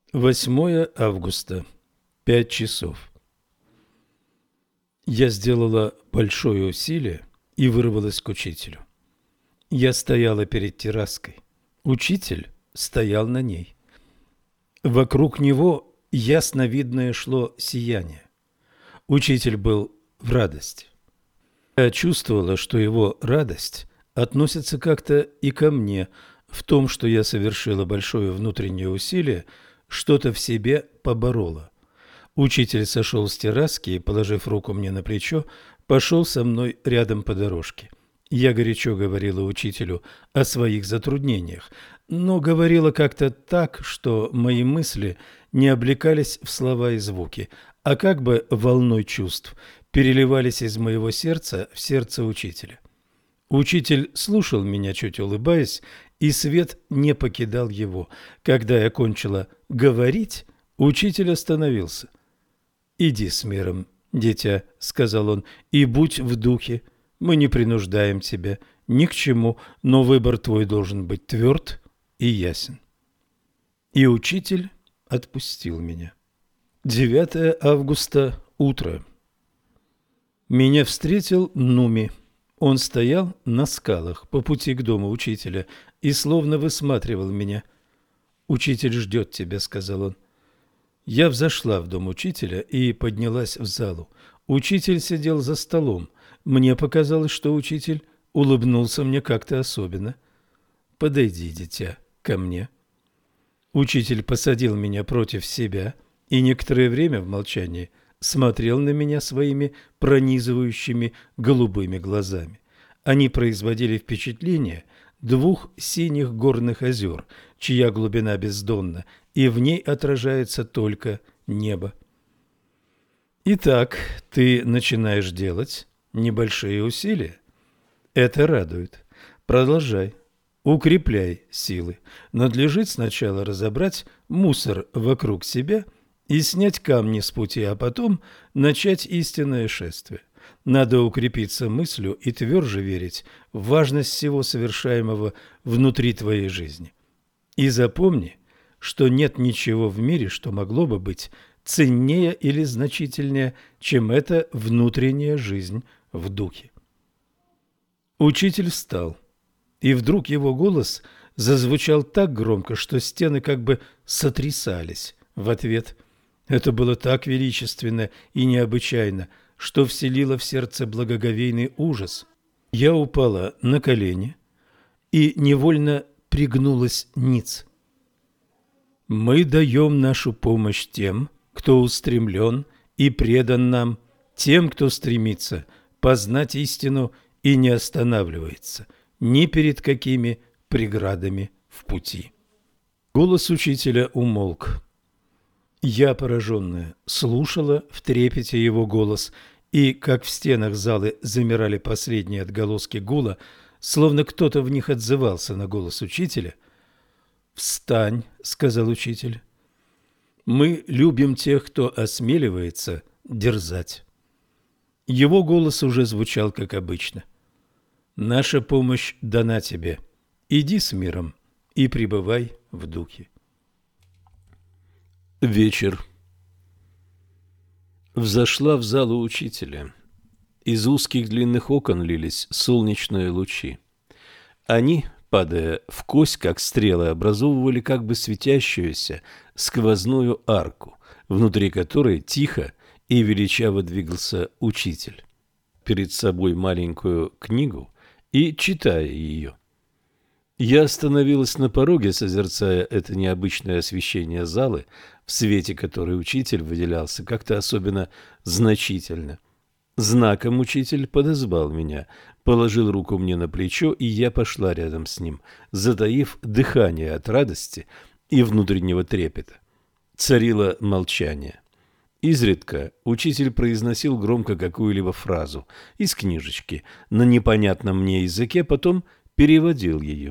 8 августа, 5 часов. Я сделала большое усилие и вырвалась к учителю. Я стояла перед терраской. Учитель стоял на ней. Вокруг него ясно видное шло сияние. Учитель был в радости. Я чувствовала, что его радость относится как-то и ко мне, в том, что я совершила большое внутреннее усилие, что-то в себе поборола. Учитель сошел с терраски и, положив руку мне на плечо, пошел со мной рядом по дорожке. Я горячо говорила учителю о своих затруднениях, но говорила как-то так, что мои мысли не облекались в слова и звуки, а как бы волной чувств переливались из моего сердца в сердце учителя. Учитель слушал меня, чуть улыбаясь, и свет не покидал его. Когда я кончила говорить, учитель остановился. «Иди с миром, дитя», — сказал он, — «и будь в духе. Мы не принуждаем тебя ни к чему, но выбор твой должен быть тверд и ясен». И учитель отпустил меня. 9 августа, утро. Меня встретил Нуми. Он стоял на скалах по пути к дому учителя и словно высматривал меня. «Учитель ждет тебя», — сказал он. Я взошла в дом учителя и поднялась в залу. Учитель сидел за столом. Мне показалось, что учитель улыбнулся мне как-то особенно. «Подойди, дитя, ко мне». Учитель посадил меня против себя и некоторое время в молчании смотрел на меня своими пронизывающими голубыми глазами. Они производили впечатление двух синих горных озер, чья глубина бездонна, и в ней отражается только небо. Итак, ты начинаешь делать небольшие усилия. Это радует. Продолжай. Укрепляй силы. Надлежит сначала разобрать мусор вокруг себя и снять камни с пути, а потом начать истинное шествие. Надо укрепиться мыслью и тверже верить в важность всего совершаемого внутри твоей жизни. И запомни, что нет ничего в мире, что могло бы быть ценнее или значительнее, чем эта внутренняя жизнь в духе. Учитель встал, и вдруг его голос зазвучал так громко, что стены как бы сотрясались в ответ. Это было так величественно и необычайно, что вселило в сердце благоговейный ужас. Я упала на колени и невольно пригнулась ниц. Мы даем нашу помощь тем, кто устремлен и предан нам, тем, кто стремится познать истину и не останавливается ни перед какими преградами в пути. Голос учителя умолк. Я, пораженная, слушала в трепете его голос, и, как в стенах залы замирали последние отголоски гула, словно кто-то в них отзывался на голос учителя. «Встань», — сказал учитель. «Мы любим тех, кто осмеливается дерзать». Его голос уже звучал, как обычно. «Наша помощь дана тебе. Иди с миром и пребывай в духе». Вечер. Взошла в залу учителя. Из узких длинных окон лились солнечные лучи. Они, падая в кость, как стрелы, образовывали как бы светящуюся сквозную арку, внутри которой тихо и величаво двигался учитель. Перед собой маленькую книгу и читая ее. Я остановилась на пороге, созерцая это необычное освещение залы, в свете которой учитель выделялся как-то особенно значительно. Знаком учитель подозвал меня, положил руку мне на плечо, и я пошла рядом с ним, затаив дыхание от радости и внутреннего трепета. Царило молчание. Изредка учитель произносил громко какую-либо фразу из книжечки на непонятном мне языке, потом переводил ее.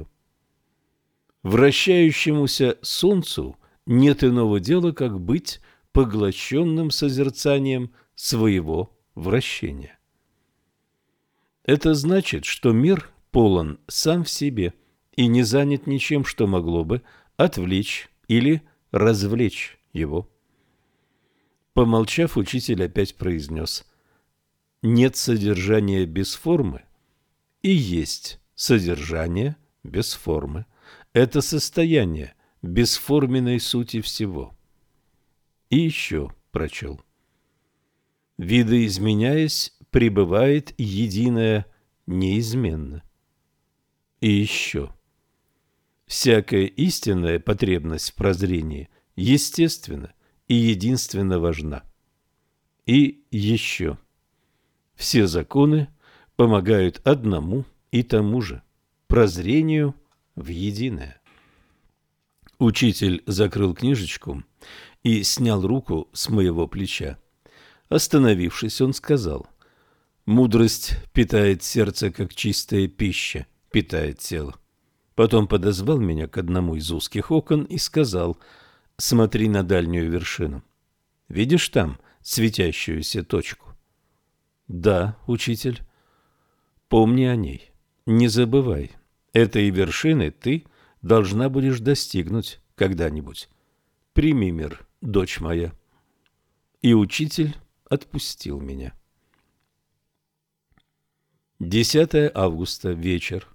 Вращающемуся солнцу нет иного дела, как быть поглощенным созерцанием своего вращения. Это значит, что мир полон сам в себе и не занят ничем, что могло бы отвлечь или развлечь его. Помолчав, учитель опять произнес: нет содержания без формы и есть содержание без формы. Это состояние бесформенной сути всего. И еще прочел: видоизменяясь, пребывает единое неизменно. И еще: всякая истинная потребность в прозрении естественна и единственно важна. И еще: все законы помогают одному и тому же – прозрению в единое. Учитель закрыл книжечку и снял руку с моего плеча. Остановившись, он сказал: мудрость питает сердце, как чистая пища питает тело. Потом подозвал меня к одному из узких окон и сказал: смотри на дальнюю вершину. Видишь там светящуюся точку? Да, учитель. Помни о ней. Не забывай. Этой вершины ты должна будешь достигнуть когда-нибудь. Прими мир, дочь моя. И учитель отпустил меня. 10 августа, вечер.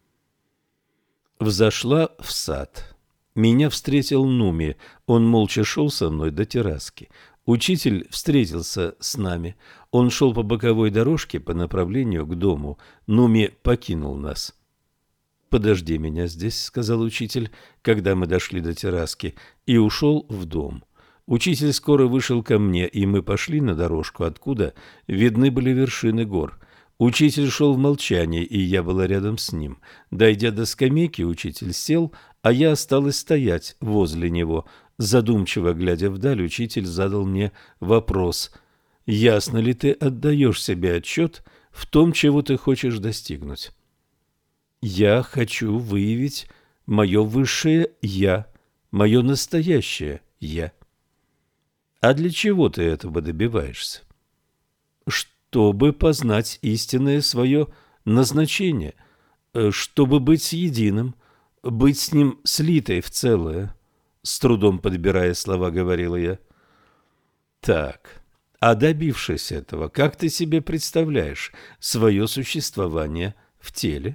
Взошла в сад. Меня встретил Нуми. Он молча шел со мной до терраски. Учитель встретился с нами. Он шел по боковой дорожке по направлению к дому. Нуми покинул нас. «Подожди меня здесь», — сказал учитель, когда мы дошли до терраски, и ушел в дом. Учитель скоро вышел ко мне, и мы пошли на дорожку, откуда видны были вершины гор. Учитель шел в молчании, и я была рядом с ним. Дойдя до скамейки, учитель сел, а я осталась стоять возле него. Задумчиво глядя вдаль, учитель задал мне вопрос: «Ясно ли ты отдаешь себе отчет в том, чего ты хочешь достигнуть?» «Я хочу выявить мое высшее «я», мое настоящее «я». «А для чего ты этого добиваешься?» «Чтобы познать истинное свое назначение, чтобы быть единым, быть с ним слитой в целое». С трудом подбирая слова, говорила я. Так, а добившись этого, как ты себе представляешь свое существование в теле?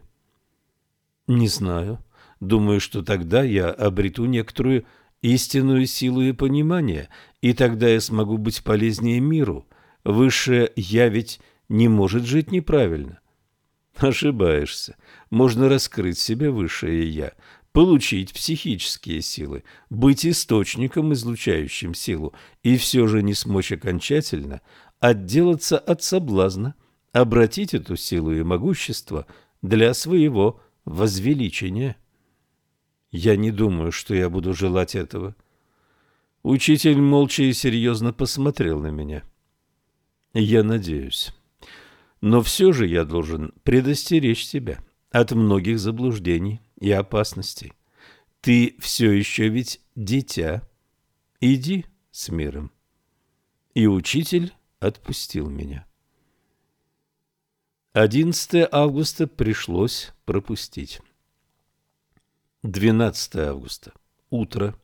Не знаю. Думаю, что тогда я обрету некоторую истинную силу и понимание, и тогда я смогу быть полезнее миру. Высшее «я» ведь не может жить неправильно. Ошибаешься. Можно раскрыть себе высшее «я», получить психические силы, быть источником, излучающим силу, и все же не смочь окончательно отделаться от соблазна, обратить эту силу и могущество для своего возвеличения. Я не думаю, что я буду желать этого. Учитель молча и серьезно посмотрел на меня. Я надеюсь. Но все же я должен предостеречь тебя от многих заблуждений и опасностей. Ты все еще ведь дитя. Иди с миром. И учитель отпустил меня. 11 августа пришлось пропустить. 12 августа. Утро.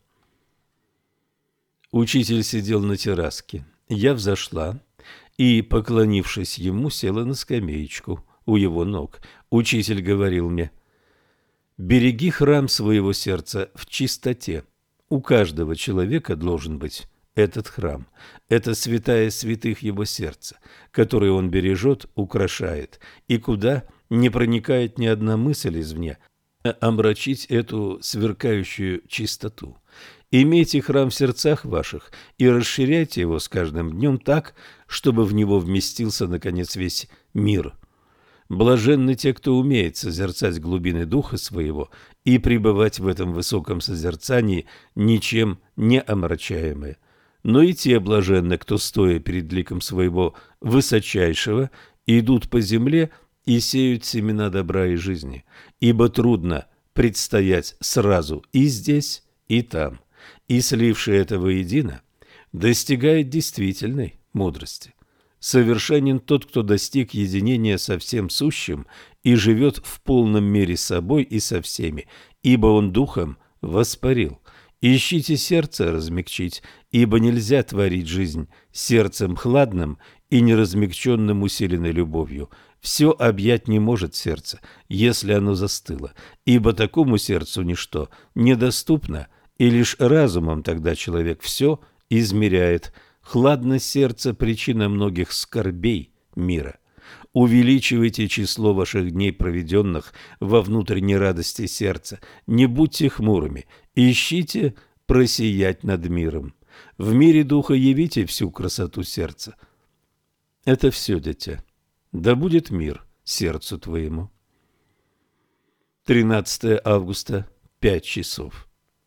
Учитель сидел на терраске. Я взошла и, поклонившись ему, села на скамеечку у его ног. Учитель говорил мне: «Береги храм своего сердца в чистоте. У каждого человека должен быть этот храм. Это святая святых его сердца, который он бережет, украшает, и куда не проникает ни одна мысль извне, омрачить эту сверкающую чистоту. Имейте храм в сердцах ваших и расширяйте его с каждым днем так, чтобы в него вместился, наконец, весь мир. Блаженны те, кто умеет созерцать глубины духа своего и пребывать в этом высоком созерцании, ничем не омрачаемые. Но и те блаженны, кто, стоя перед ликом своего высочайшего, идут по земле и сеют семена добра и жизни, ибо трудно предстоять сразу и здесь, и там, и, сливший это воедино, достигает действительной мудрости. Совершенен тот, кто достиг единения со всем сущим и живет в полном мире с собой и со всеми, ибо он духом воспарил, Ищите сердце размягчить, ибо нельзя творить жизнь сердцем хладным и неразмягченным усиленной любовью. Все объять не может сердце, если оно застыло, ибо такому сердцу ничто недоступно, и лишь разумом тогда человек все измеряет. Хладность сердца – причина многих скорбей мира. Увеличивайте число ваших дней, проведенных во внутренней радости сердца. Не будьте хмурыми, ищите просиять над миром. В мире духа явите всю красоту сердца. Это все, дитя. Да будет мир сердцу твоему. 13 августа, 5 часов.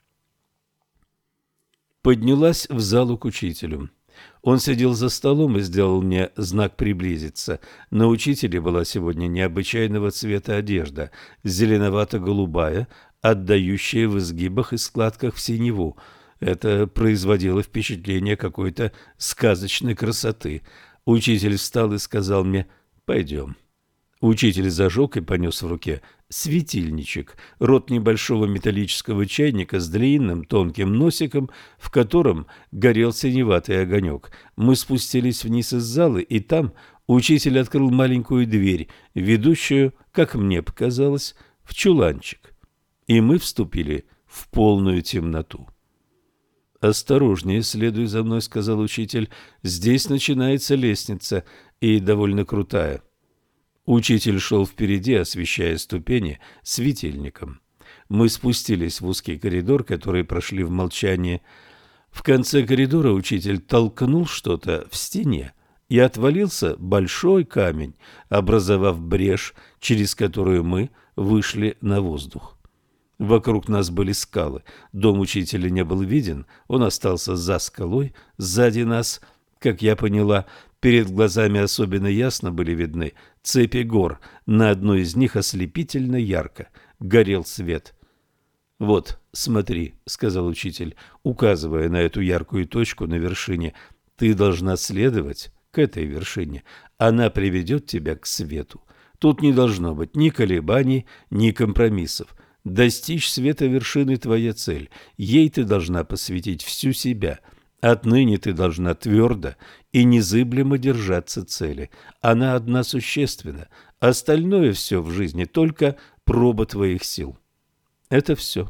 Поднялась в залу к учителю. Он сидел за столом и сделал мне знак приблизиться. На учителе была сегодня необычайного цвета одежда, зеленовато-голубая, отдающая в изгибах и складках в синеву. Это производило впечатление какой-то сказочной красоты. Учитель встал и сказал мне: «Пойдем». Учитель зажег и понес в руке светильничек, рот небольшого металлического чайника с длинным тонким носиком, в котором горел синеватый огонек. Мы спустились вниз из зала, и там учитель открыл маленькую дверь, ведущую, как мне показалось, в чуланчик. И мы вступили в полную темноту. «Осторожнее, следуй за мной», — сказал учитель. «Здесь начинается лестница, и довольно крутая». Учитель шел впереди, освещая ступени светильником. Мы спустились в узкий коридор, который прошли в молчании. В конце коридора учитель толкнул что-то в стене, и отвалился большой камень, образовав брешь, через которую мы вышли на воздух. Вокруг нас были скалы. Дом учителя не был виден, он остался за скалой, сзади нас, как я поняла. Перед глазами особенно ясно были видны цепи гор. На одной из них ослепительно ярко горел свет. «Вот, смотри», — сказал учитель, указывая на эту яркую точку на вершине. «Ты должна следовать к этой вершине. Она приведет тебя к свету. Тут не должно быть ни колебаний, ни компромиссов. Достичь света вершины — твоя цель. Ей ты должна посвятить всю себя». Отныне ты должна твердо и незыблемо держаться цели. Она одна существенна. Остальное все в жизни только проба твоих сил. Это все.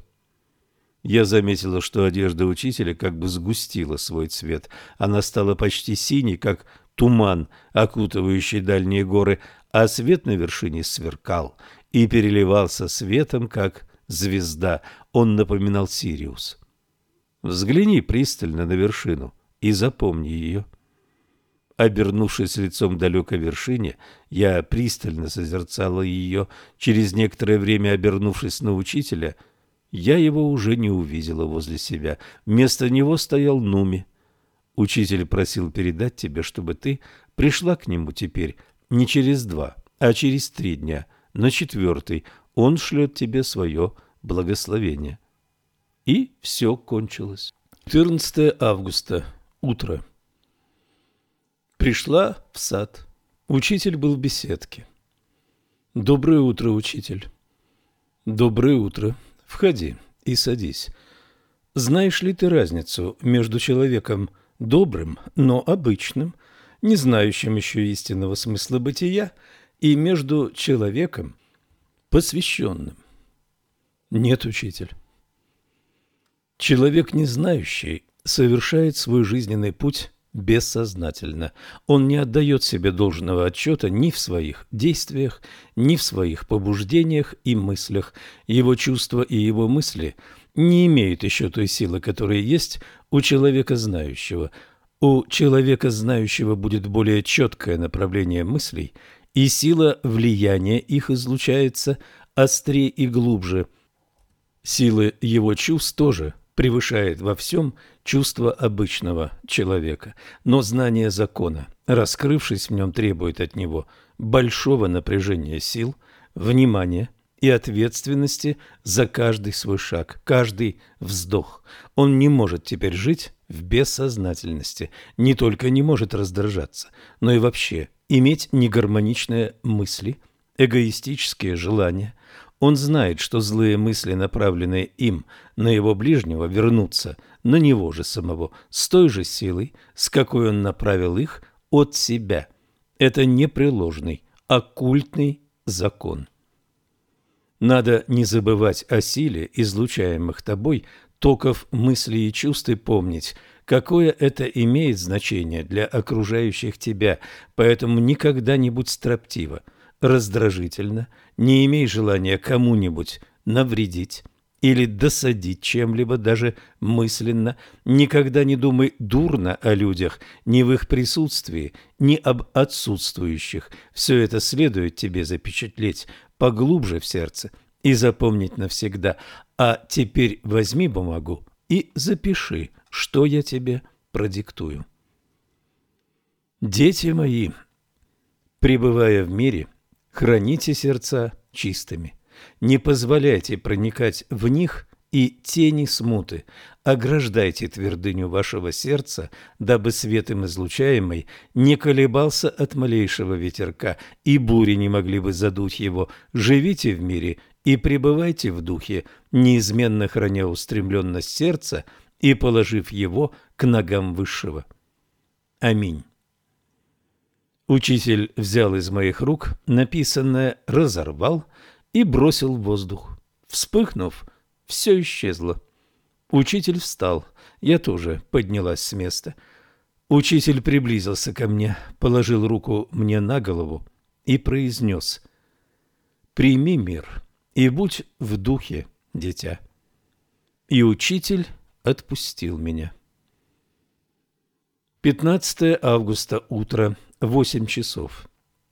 Я заметила, что одежда учителя как бы сгустила свой цвет. Она стала почти синей, как туман, окутывающий дальние горы, а свет на вершине сверкал и переливался светом, как звезда. Он напоминал Сириус. Взгляни пристально на вершину и запомни ее. Обернувшись лицом к далекой вершине, я пристально созерцала ее. Через некоторое время, обернувшись на учителя, я его уже не увидела возле себя. Вместо него стоял Нуми. Учитель просил передать тебе, чтобы ты пришла к нему теперь не через 2, а через 3 дня. На 4-й он шлет тебе свое благословение. И все кончилось. 14 августа. Утро. Пришла в сад. Учитель был в беседке. «Доброе утро, учитель». «Доброе утро. Входи и садись. Знаешь ли ты разницу между человеком добрым, но обычным, не знающим еще истинного смысла бытия, и между человеком посвященным?» «Нет, учитель». Человек, не знающий, совершает свой жизненный путь бессознательно. Он не отдает себе должного отчета ни в своих действиях, ни в своих побуждениях и мыслях. Его чувства и его мысли не имеют еще той силы, которая есть у человека знающего. У человека знающего будет более четкое направление мыслей, и сила влияния их излучается острее и глубже. Силы его чувств тоже превышает во всем чувство обычного человека, но знание закона, раскрывшись в нем, требует от него большого напряжения сил, внимания и ответственности за каждый свой шаг, каждый вздох. Он не может теперь жить в бессознательности, не только не может раздражаться, но и вообще иметь негармоничные мысли, эгоистические желания. Он знает, что злые мысли, направленные им на его ближнего, вернутся на него же самого с той же силой, с какой он направил их от себя. Это непреложный, оккультный закон. Надо не забывать о силе излучаемых тобой токов мыслей и чувств и помнить, какое это имеет значение для окружающих тебя, поэтому никогда не будь строптива, раздражительно, не имей желания кому-нибудь навредить или досадить чем-либо, даже мысленно, никогда не думай дурно о людях, ни в их присутствии, ни об отсутствующих. Все это следует тебе запечатлеть поглубже в сердце и запомнить навсегда. А теперь возьми бумагу и запиши, что я тебе продиктую. Дети мои, пребывая в мире, храните сердца чистыми. Не позволяйте проникать в них и тени смуты. Ограждайте твердыню вашего сердца, дабы свет им излучаемый не колебался от малейшего ветерка, и бури не могли бы задуть его. Живите в мире и пребывайте в духе, неизменно храня устремленность сердца и положив его к ногам Высшего. Аминь. Учитель взял из моих рук написанное, разорвал и бросил в воздух. Вспыхнув, все исчезло. Учитель встал. Я тоже поднялась с места. Учитель приблизился ко мне, положил руку мне на голову и произнес: «Прими мир и будь в духе, дитя». И учитель отпустил меня. 15 августа, утро, 8 часов.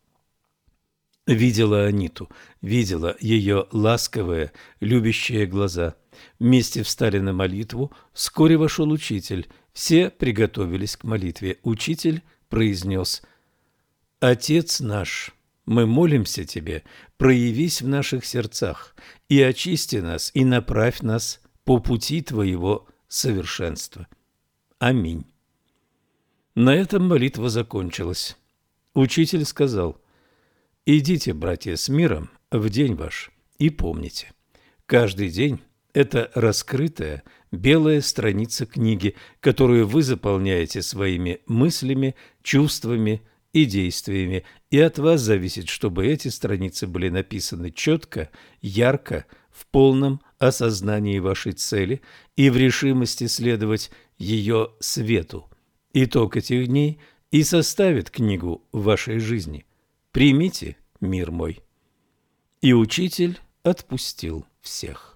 Видела Аниту, видела ее ласковые, любящие глаза. Вместе встали на молитву. Вскоре вошел учитель. Все приготовились к молитве. Учитель произнес: «Отец наш, мы молимся Тебе, проявись в наших сердцах и очисти нас, и направь нас по пути Твоего совершенства. Аминь». На этом молитва закончилась. Учитель сказал: «Идите, братья, с миром в день ваш, и помните, каждый день – это раскрытая белая страница книги, которую вы заполняете своими мыслями, чувствами и действиями, и от вас зависит, чтобы эти страницы были написаны четко, ярко, в полном осознании вашей цели и в решимости следовать ее свету. Итог этих дней и составит книгу вашей жизни. Примите мир мой». И учитель отпустил всех.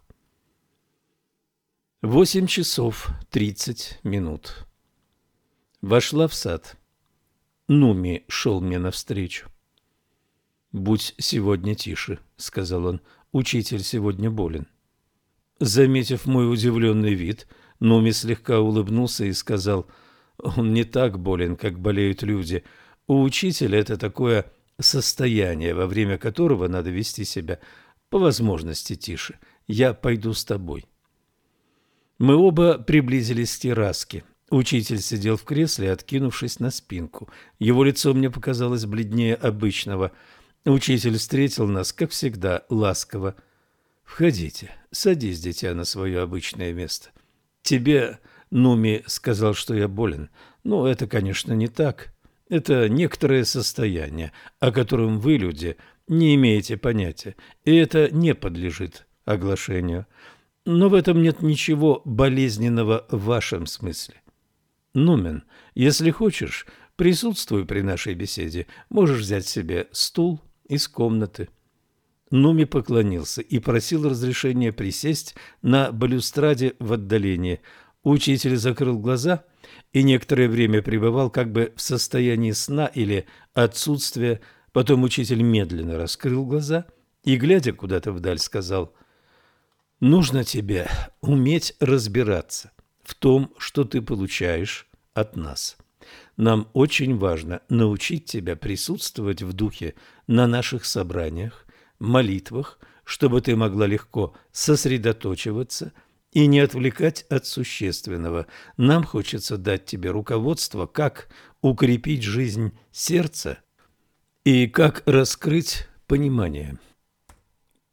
8 часов 30 минут. Вошла в сад. Нуми шел мне навстречу. «Будь сегодня тише», — сказал он, — «учитель сегодня болен». Заметив мой удивленный вид, Нуми слегка улыбнулся и сказал: «Он не так болен, как болеют люди. У учителя это такое состояние, во время которого надо вести себя по возможности тише. Я пойду с тобой». Мы оба приблизились к терраске. Учитель сидел в кресле, откинувшись на спинку. Его лицо мне показалось бледнее обычного. Учитель встретил нас, как всегда, ласково. «Входите, садись, дитя, на свое обычное место. Тебе, Нуми, сказал, что я болен. Но это, конечно, не так. Это некоторое состояние, о котором вы, люди, не имеете понятия, и это не подлежит оглашению. Но в этом нет ничего болезненного в вашем смысле. Нумен, если хочешь, присутствуй при нашей беседе. Можешь взять себе стул из комнаты». Нуми поклонился и просил разрешения присесть на балюстраде в отдалении. Учитель закрыл глаза и некоторое время пребывал как бы в состоянии сна или отсутствия. Потом учитель медленно раскрыл глаза и, глядя куда-то вдаль, сказал: «Нужно тебе уметь разбираться в том, что ты получаешь от нас. Нам очень важно научить тебя присутствовать в духе на наших собраниях, молитвах, чтобы ты могла легко сосредоточиваться и не отвлекать от существенного. Нам хочется дать тебе руководство, как укрепить жизнь сердца и как раскрыть понимание».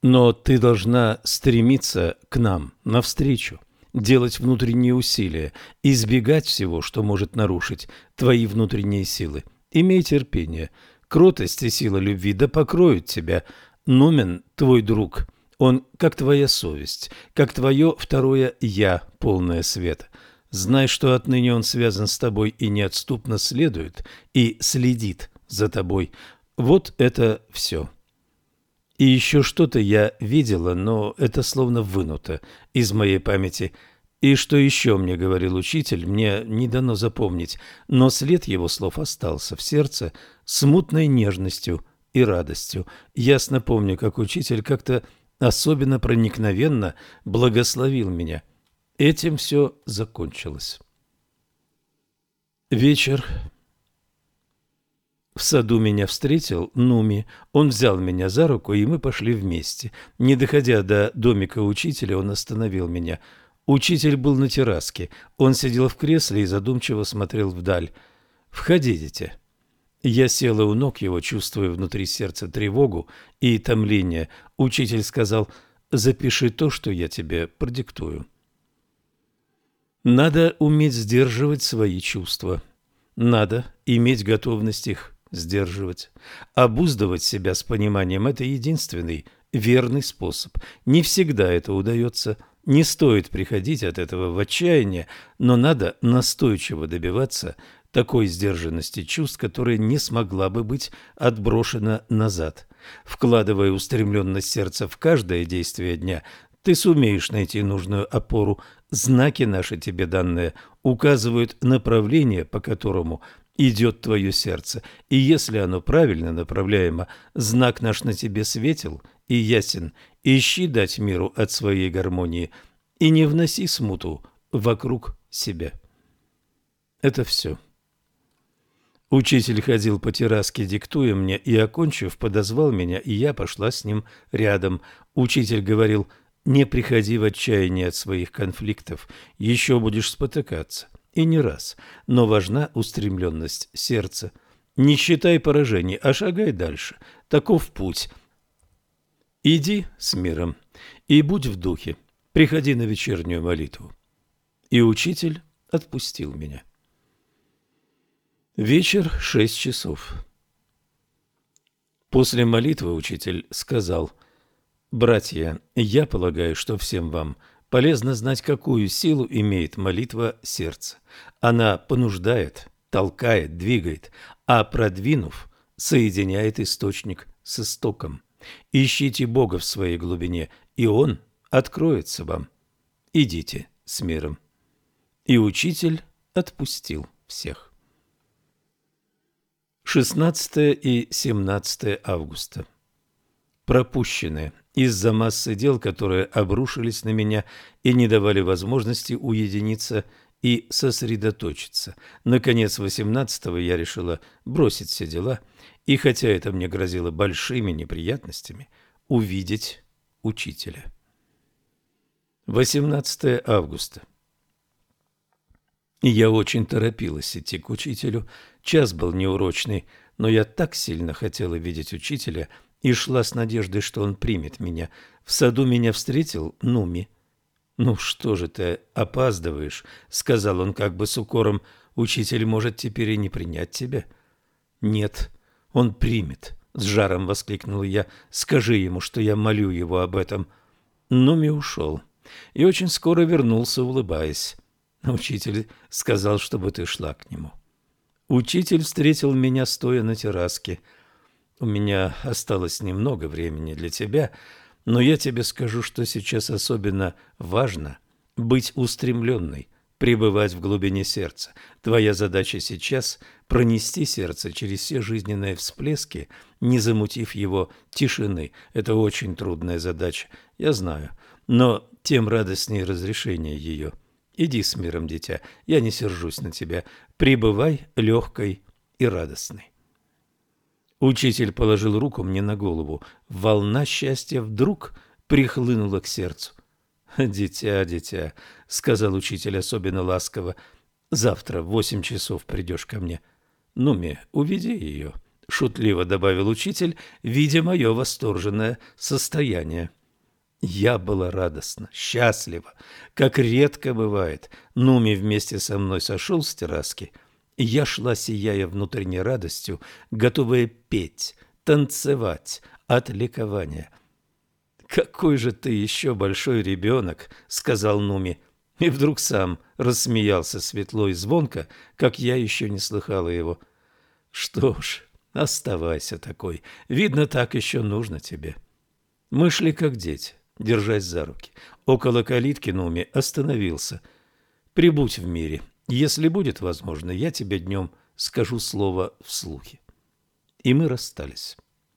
Но ты должна стремиться к нам навстречу, делать внутренние усилия, избегать всего, что может нарушить твои внутренние силы. Имей терпение. Кротость и сила любви да покроют тебя. Нумен, твой друг, он как твоя совесть, как твое второе «я», полное света. Знай, что отныне он связан с тобой и неотступно следует, и следит за тобой. Вот это все. И еще что-то я видела, но это словно вынуто из моей памяти. И что еще мне говорил учитель, мне не дано запомнить, но след его слов остался в сердце смутной нежностью и радостью. Ясно помню, как учитель как-то особенно проникновенно благословил меня. Этим все закончилось. Вечер. В саду меня встретил Нуми. Он взял меня за руку, и мы пошли вместе. Не доходя до домика учителя, он остановил меня. Учитель был на терраске. Он сидел в кресле и задумчиво смотрел вдаль. «Входи, дитя». Я села у ног его, чувствуя внутри сердца тревогу и томление. Учитель сказал: «Запиши то, что я тебе продиктую». Надо уметь сдерживать свои чувства. Надо иметь готовность их сдерживать. Обуздывать себя с пониманием – это единственный верный способ. Не всегда это удается. Не стоит приходить от этого в отчаяние, но надо настойчиво добиваться такой сдержанности чувств, которая не смогла бы быть отброшена назад. Вкладывая устремленность сердца в каждое действие дня, ты сумеешь найти нужную опору. Знаки наши тебе данные указывают направление, по которому идет твое сердце, и если оно правильно направляемо, знак наш на тебе светел и ясен. Ищи дать миру от своей гармонии и не вноси смуту вокруг себя. Это все. Учитель ходил по терраске, диктуя мне, и, окончив, подозвал меня, и я пошла с ним рядом. Учитель говорил: «Не приходи в отчаяние от своих конфликтов, еще будешь спотыкаться, и не раз, но важна устремленность сердца. Не считай поражений, а шагай дальше, таков путь. Иди с миром и будь в духе, приходи на вечернюю молитву». И учитель отпустил меня. Вечер, 6 часов. После молитвы учитель сказал: «Братья, я полагаю, что всем вам полезно знать, какую силу имеет молитва сердца. Она понуждает, толкает, двигает, а продвинув, соединяет источник с истоком. Ищите Бога в своей глубине, и Он откроется вам. Идите с миром». И учитель отпустил всех. 16 и 17 августа. Пропущенные из-за массы дел, которые обрушились на меня и не давали возможности уединиться и сосредоточиться. Наконец, 18-го я решила бросить все дела, и хотя это мне грозило большими неприятностями, увидеть учителя. 18 августа. Я очень торопилась идти к учителю. Час был неурочный, но я так сильно хотела видеть учителя и шла с надеждой, что он примет меня. В саду меня встретил Нуми. «Ну что же ты опаздываешь?» — сказал он как бы с укором. «Учитель может теперь и не принять тебя». «Нет, он примет», — с жаром воскликнул я. «Скажи ему, что я молю его об этом». Нуми ушел и очень скоро вернулся, улыбаясь. «Учитель сказал, чтобы ты шла к нему». Учитель встретил меня, стоя на терраске. «У меня осталось немного времени для тебя, но я тебе скажу, что сейчас особенно важно быть устремленной, пребывать в глубине сердца. Твоя задача сейчас – пронести сердце через все жизненные всплески, не замутив его тишины. Это очень трудная задача, я знаю, но тем радостнее разрешение ее. Иди с миром, дитя, я не сержусь на тебя. Пребывай легкой и радостной». Учитель положил руку мне на голову. Волна счастья вдруг прихлынула к сердцу. «Дитя, дитя», — сказал учитель особенно ласково, — «завтра в 8 часов придешь ко мне. Нуми, уведи ее — шутливо добавил учитель, видя мое восторженное состояние. Я была радостна, счастлива, как редко бывает. Нуми вместе со мной сошел с терраски, и я шла, сияя внутренней радостью, готовая петь, танцевать от ликования. «Какой же ты еще большой ребенок!» — сказал Нуми. И вдруг сам рассмеялся светло и звонко, как я еще не слыхала его. «Что ж, оставайся такой. Видно, так еще нужно тебе». Мы шли как дети, держась за руки. Около калитки Нуми остановился. «Прибудь в мире. Если будет возможно, я тебе днем скажу слово вслухе». И мы расстались.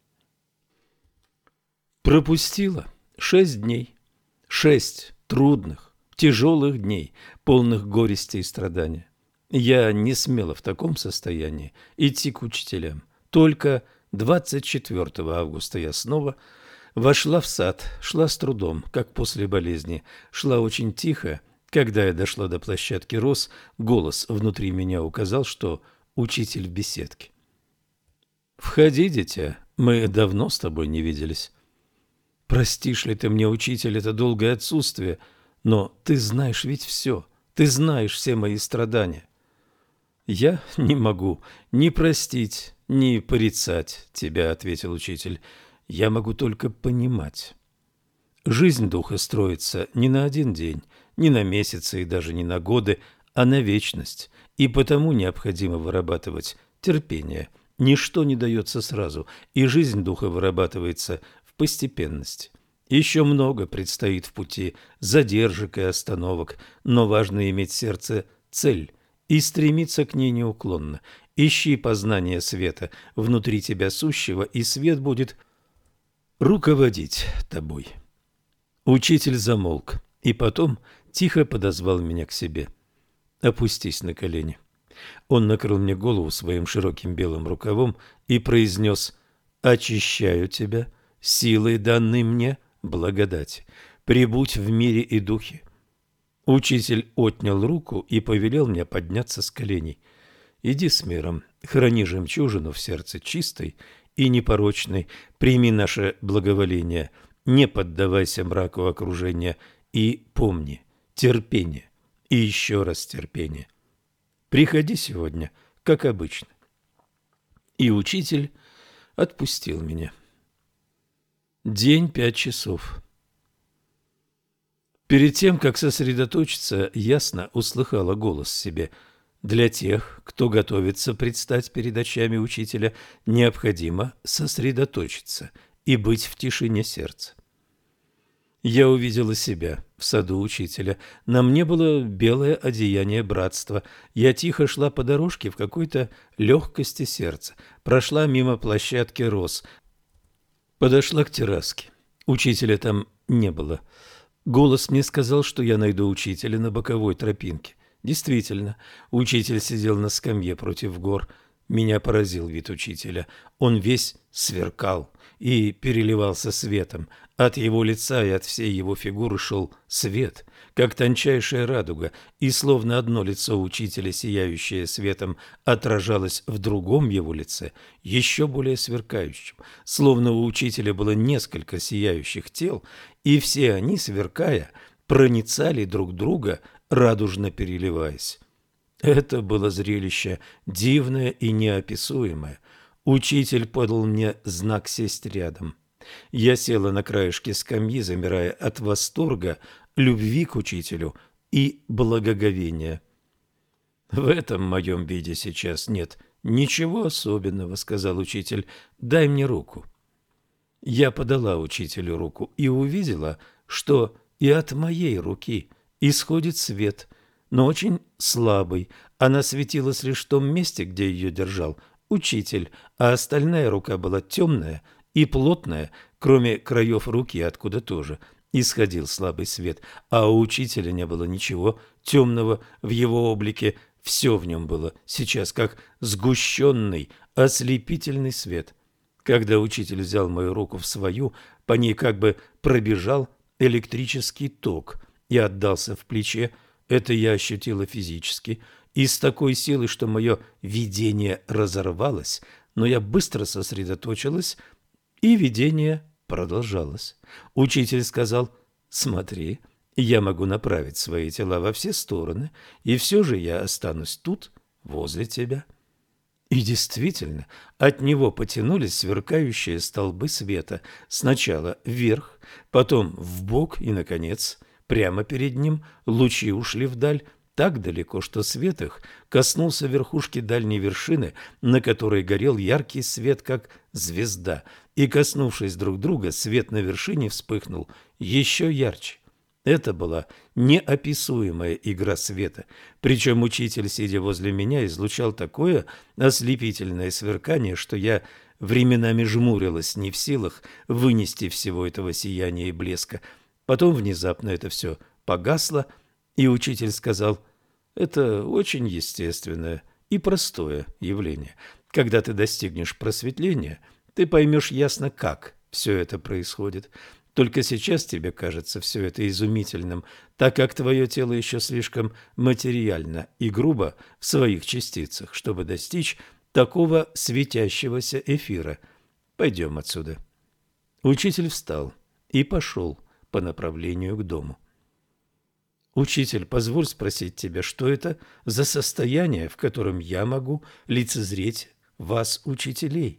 Пропустила 6 дней. 6 трудных, тяжелых дней, полных горести и страдания. Я не смела в таком состоянии идти к учителям. Только 24 августа я снова вошла в сад, шла с трудом, как после болезни, шла очень тихо. Когда я дошла до площадки роз, голос внутри меня указал, что учитель в беседке. «Входи, дитя, мы давно с тобой не виделись». «Простишь ли ты мне, учитель, это долгое отсутствие, но ты знаешь ведь все, ты знаешь все мои страдания». «Я не могу ни простить, ни порицать тебя», — ответил учитель. «Я могу только понимать. Жизнь духа строится не на один день, не на месяцы и даже не на годы, а на вечность, и потому необходимо вырабатывать терпение. Ничто не дается сразу, и жизнь духа вырабатывается в постепенности. Еще много предстоит в пути задержек и остановок, но важно иметь в сердце цель и стремиться к ней неуклонно. Ищи познание света внутри тебя сущего, и свет будет руководить тобой». Учитель замолк и потом тихо подозвал меня к себе. «Опустись на колени». Он накрыл мне голову своим широким белым рукавом и произнес: «Очищаю тебя силой, данной мне благодати. Прибудь в мире и духе». Учитель отнял руку и повелел мне подняться с коленей. «Иди с миром, храни жемчужину в сердце чистой и непорочной, прими наше благоволение, не поддавайся мраку окружения и помни терпение и еще раз терпение. Приходи сегодня, как обычно». И учитель отпустил меня. День 5 часов. Перед тем, как сосредоточиться, ясно услыхала голос в себе. Для тех, кто готовится предстать перед очами учителя, необходимо сосредоточиться и быть в тишине сердца. Я увидела себя в саду учителя. На мне было белое одеяние братства. Я тихо шла по дорожке в какой-то легкости сердца. Прошла мимо площадки роз. Подошла к терраске. Учителя там не было. Голос мне сказал, что я найду учителя на боковой тропинке. Действительно, учитель сидел на скамье против гор. Меня поразил вид учителя. Он весь сверкал и переливался светом. От его лица и от всей его фигуры шел свет, как тончайшая радуга, и словно одно лицо учителя, сияющее светом, отражалось в другом его лице, еще более сверкающем. Словно у учителя было несколько сияющих тел, и все они, сверкая, проницали друг друга, радужно переливаясь. Это было зрелище дивное и неописуемое. Учитель подал мне знак сесть рядом. Я села на краешке скамьи, замирая от восторга, любви к учителю и благоговения. «В этом моем виде сейчас нет ничего особенного», — сказал учитель. «Дай мне руку». Я подала учителю руку и увидела, что и от моей руки исходит свет, но очень слабый. Она светилась лишь в том месте, где ее держал учитель, а остальная рука была темная и плотная, кроме краев руки, откуда тоже исходил слабый свет, а у учителя не было ничего темного в его облике, все в нем было сейчас как сгущенный, ослепительный свет. Когда учитель взял мою руку в свою, по ней как бы пробежал электрический ток и отдался в плече. Это я ощутила физически и с такой силой, что мое видение разорвалось но я быстро сосредоточилась, и видение продолжалось. Учитель сказал: «Смотри, я могу направить свои тела во все стороны, и все же я останусь тут, возле тебя». И действительно, от него потянулись сверкающие столбы света, сначала вверх, потом вбок и, наконец, прямо перед ним лучи ушли вдаль, так далеко, что свет их коснулся верхушки дальней вершины, на которой горел яркий свет, как звезда, и, коснувшись друг друга, свет на вершине вспыхнул еще ярче. Это была неописуемая игра света, причем учитель, сидя возле меня, излучал такое ослепительное сверкание, что я временами жмурилась, не в силах вынести всего этого сияния и блеска. Потом внезапно это все погасло, и учитель сказал: «Это очень естественное и простое явление. Когда ты достигнешь просветления, ты поймешь ясно, как все это происходит». Только сейчас тебе кажется все это изумительным, так как твое тело еще слишком материально и грубо в своих частицах, чтобы достичь такого светящегося эфира. Пойдем отсюда. Учитель встал и пошел по направлению к дому. Учитель, позволь спросить тебя, что это за состояние, в котором я могу лицезреть вас, учителей?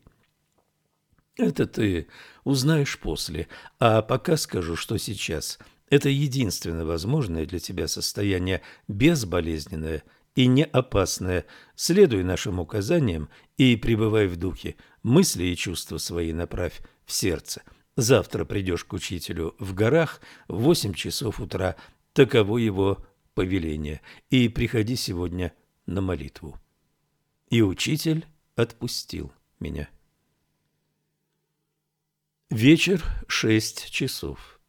Это ты узнаешь после, а пока скажу, что сейчас это единственно возможное для тебя состояние, безболезненное и не опасное. Следуй нашим указаниям и пребывай в духе, мысли и чувства свои направь в сердце. Завтра придешь к учителю в горах в 8 часов утра, таково его повеление, и приходи сегодня на молитву. И учитель отпустил меня. Вечер, 6 часов.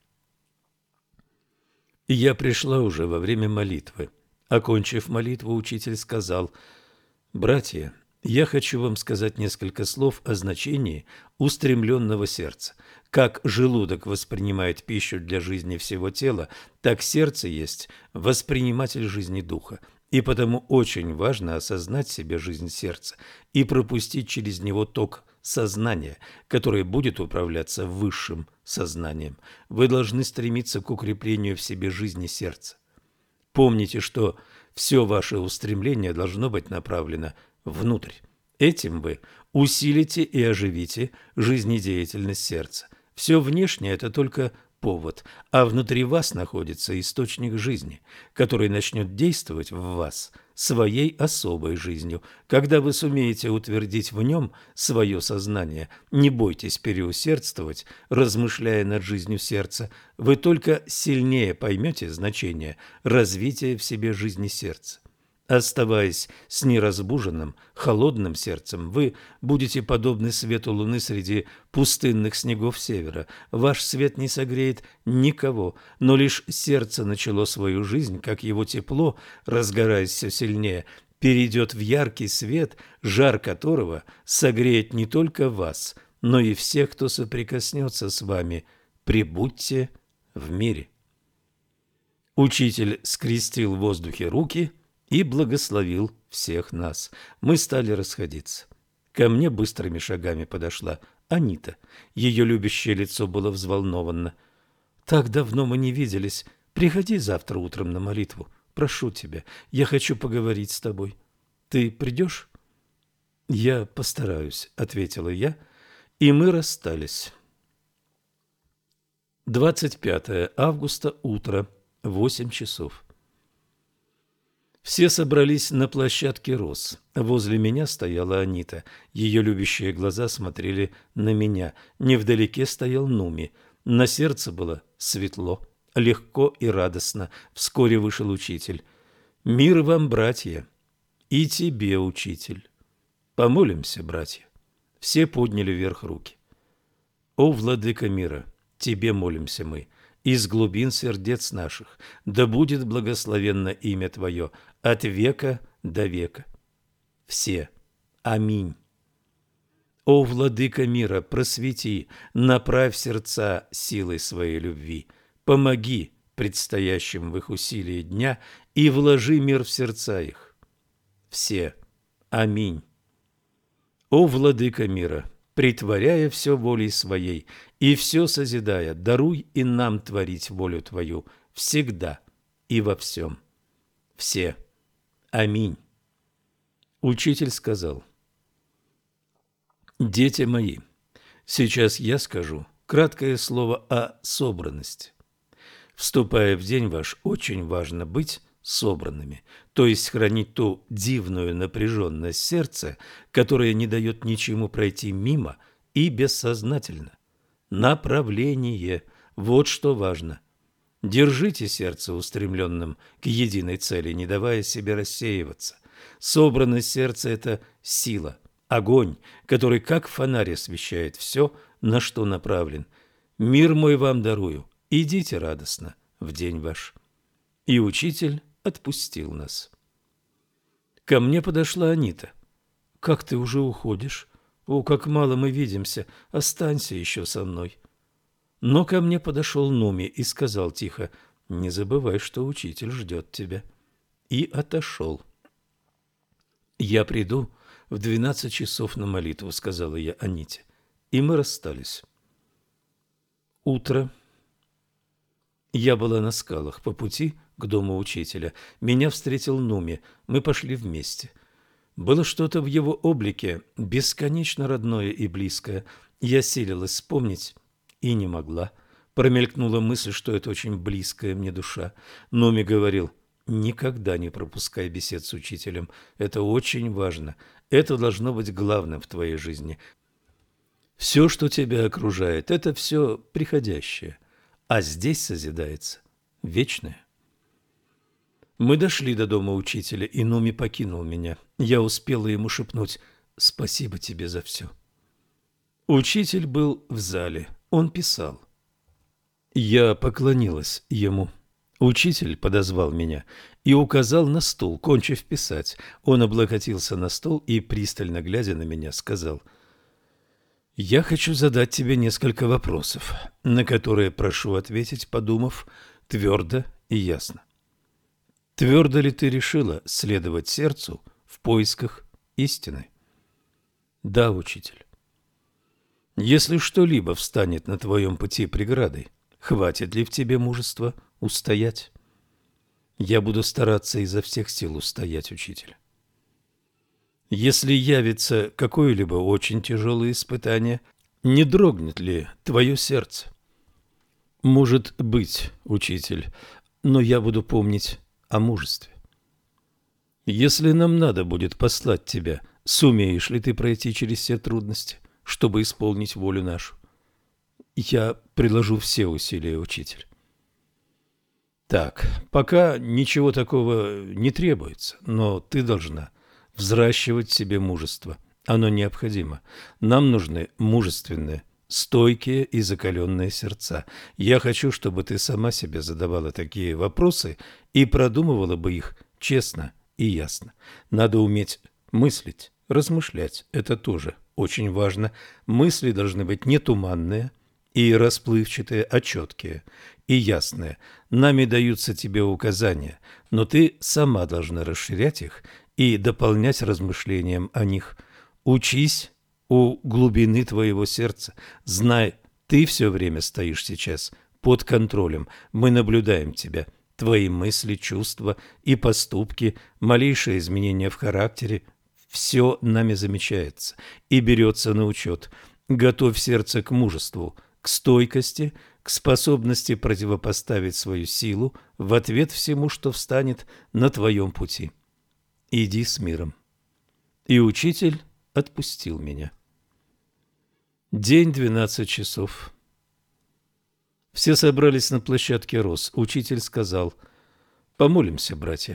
Я пришла уже во время молитвы. Окончив молитву, учитель сказал: «Братья, я хочу вам сказать несколько слов о значении устремленного сердца. Как желудок воспринимает пищу для жизни всего тела, так сердце есть восприниматель жизни духа. И потому очень важно осознать себе жизнь сердца и пропустить через него ток сознания, которое будет управляться высшим сознанием. Вы должны стремиться к укреплению в себе жизни сердца. Помните, что все ваше устремление должно быть направлено внутрь. Этим вы усилите и оживите жизнедеятельность сердца. Все внешнее – это только повод, а внутри вас находится источник жизни, который начнет действовать в вас своей особой жизнью. Когда вы сумеете утвердить в нем свое сознание, не бойтесь переусердствовать, размышляя над жизнью сердца, вы только сильнее поймете значение развития в себе жизни сердца. Оставаясь с неразбуженным, холодным сердцем, вы будете подобны свету луны среди пустынных снегов севера. Ваш свет не согреет никого, но лишь сердце начало свою жизнь, как его тепло, разгораясь все сильнее, перейдет в яркий свет, жар которого согреет не только вас, но и всех, кто соприкоснется с вами. Пребудьте в мире». Учитель скрестил в воздухе руки и благословил всех нас. Мы стали расходиться. Ко мне быстрыми шагами подошла Анита. Ее любящее лицо было взволновано. «Так давно мы не виделись. Приходи завтра утром на молитву. Прошу тебя, я хочу поговорить с тобой. Ты придешь?» «Я постараюсь», — ответила я, и мы расстались. 25 августа, утро, 8 часов. Все собрались на площадке роз. Возле меня стояла Анита. Ее любящие глаза смотрели на меня. Невдалеке стоял Нуми. На сердце было светло, легко и радостно. Вскоре вышел учитель. «Мир вам, братья, и тебе, учитель». «Помолимся, братья». Все подняли вверх руки. «О, владыка мира, тебе молимся мы. Из глубин сердец наших, да будет благословенно имя Твое от века до века. Все. Аминь. О, владыка мира, просвети, направь сердца силой своей любви, помоги предстоящим в их усилии дня и вложи мир в сердца их. Все. Аминь. О, владыка мира, притворяя все волей своей и все созидая, даруй и нам творить волю твою всегда и во всем. Все. Аминь. Учитель сказал: дети мои, сейчас я скажу краткое слово о собранности. Вступая в день ваш, очень важно быть собранными, то есть хранить ту дивную напряженность сердца, которая не дает ничему пройти мимо и бессознательно. Направление – вот что важно. Держите сердце устремленным к единой цели, не давая себе рассеиваться. Собранность сердца – это сила, огонь, который как фонарь освещает все, на что направлен. Мир мой вам дарую, идите радостно в день ваш. И учитель отпустил нас. Ко мне подошла Анита. Как ты уже уходишь? О, как мало мы видимся, останься еще со мной. Но ко мне подошел Нуми и сказал тихо: не забывай, что учитель ждет тебя. И отошел. Я приду в 12 часов на молитву, сказала я Аните, и мы расстались. Утро. Я была на скалах. По пути к дому учителя меня встретил Нуми. Мы пошли вместе. Было что-то в его облике, бесконечно родное и близкое. Я силилась вспомнить и не могла. Промелькнула мысль, что это очень близкая мне душа. Нуми говорил: никогда не пропускай бесед с учителем. Это очень важно. Это должно быть главным в твоей жизни. Все, что тебя окружает, это все приходящее. А здесь созидается вечное. Мы дошли до дома учителя, и Нуми покинул меня. Я успела ему шепнуть: спасибо тебе за все. Учитель был в зале. Он писал. Я поклонилась ему. Учитель подозвал меня и указал на стул, кончив писать. Он облокотился на стол и, пристально глядя на меня, сказал: я хочу задать тебе несколько вопросов, на которые прошу ответить, подумав твердо и ясно. Твердо ли ты решила следовать сердцу в поисках истины? Да, учитель. Если что-либо встанет на твоем пути преградой, хватит ли в тебе мужества устоять? Я буду стараться изо всех сил устоять, учитель. Если явится какое-либо очень тяжелое испытание, не дрогнет ли твое сердце? Может быть, учитель, но я буду помнить о мужестве. Если нам надо будет послать тебя, сумеешь ли ты пройти через все трудности, чтобы исполнить волю нашу? Я приложу все усилия, учитель. Так, пока ничего такого не требуется, но ты должна взращивать в себе мужество. Оно необходимо. Нам нужны мужественные, стойкие и закаленные сердца. Я хочу, чтобы ты сама себе задавала такие вопросы и продумывала бы их честно и ясно. Надо уметь мыслить, размышлять. Это тоже очень важно. Мысли должны быть не туманные и расплывчатые, а четкие и ясные. Нами даются тебе указания, но ты сама должна расширять их и дополнять размышлением о них. Учись у глубины твоего сердца. Знай, ты все время стоишь сейчас под контролем. Мы наблюдаем тебя. Твои мысли, чувства и поступки, малейшие изменения в характере – все нами замечается и берется на учет. Готовь сердце к мужеству, к стойкости, к способности противопоставить свою силу в ответ всему, что встанет на твоем пути. Иди с миром. И учитель отпустил меня. День 12 часов. Все собрались на площадке роз. Учитель сказал: помолимся, братья.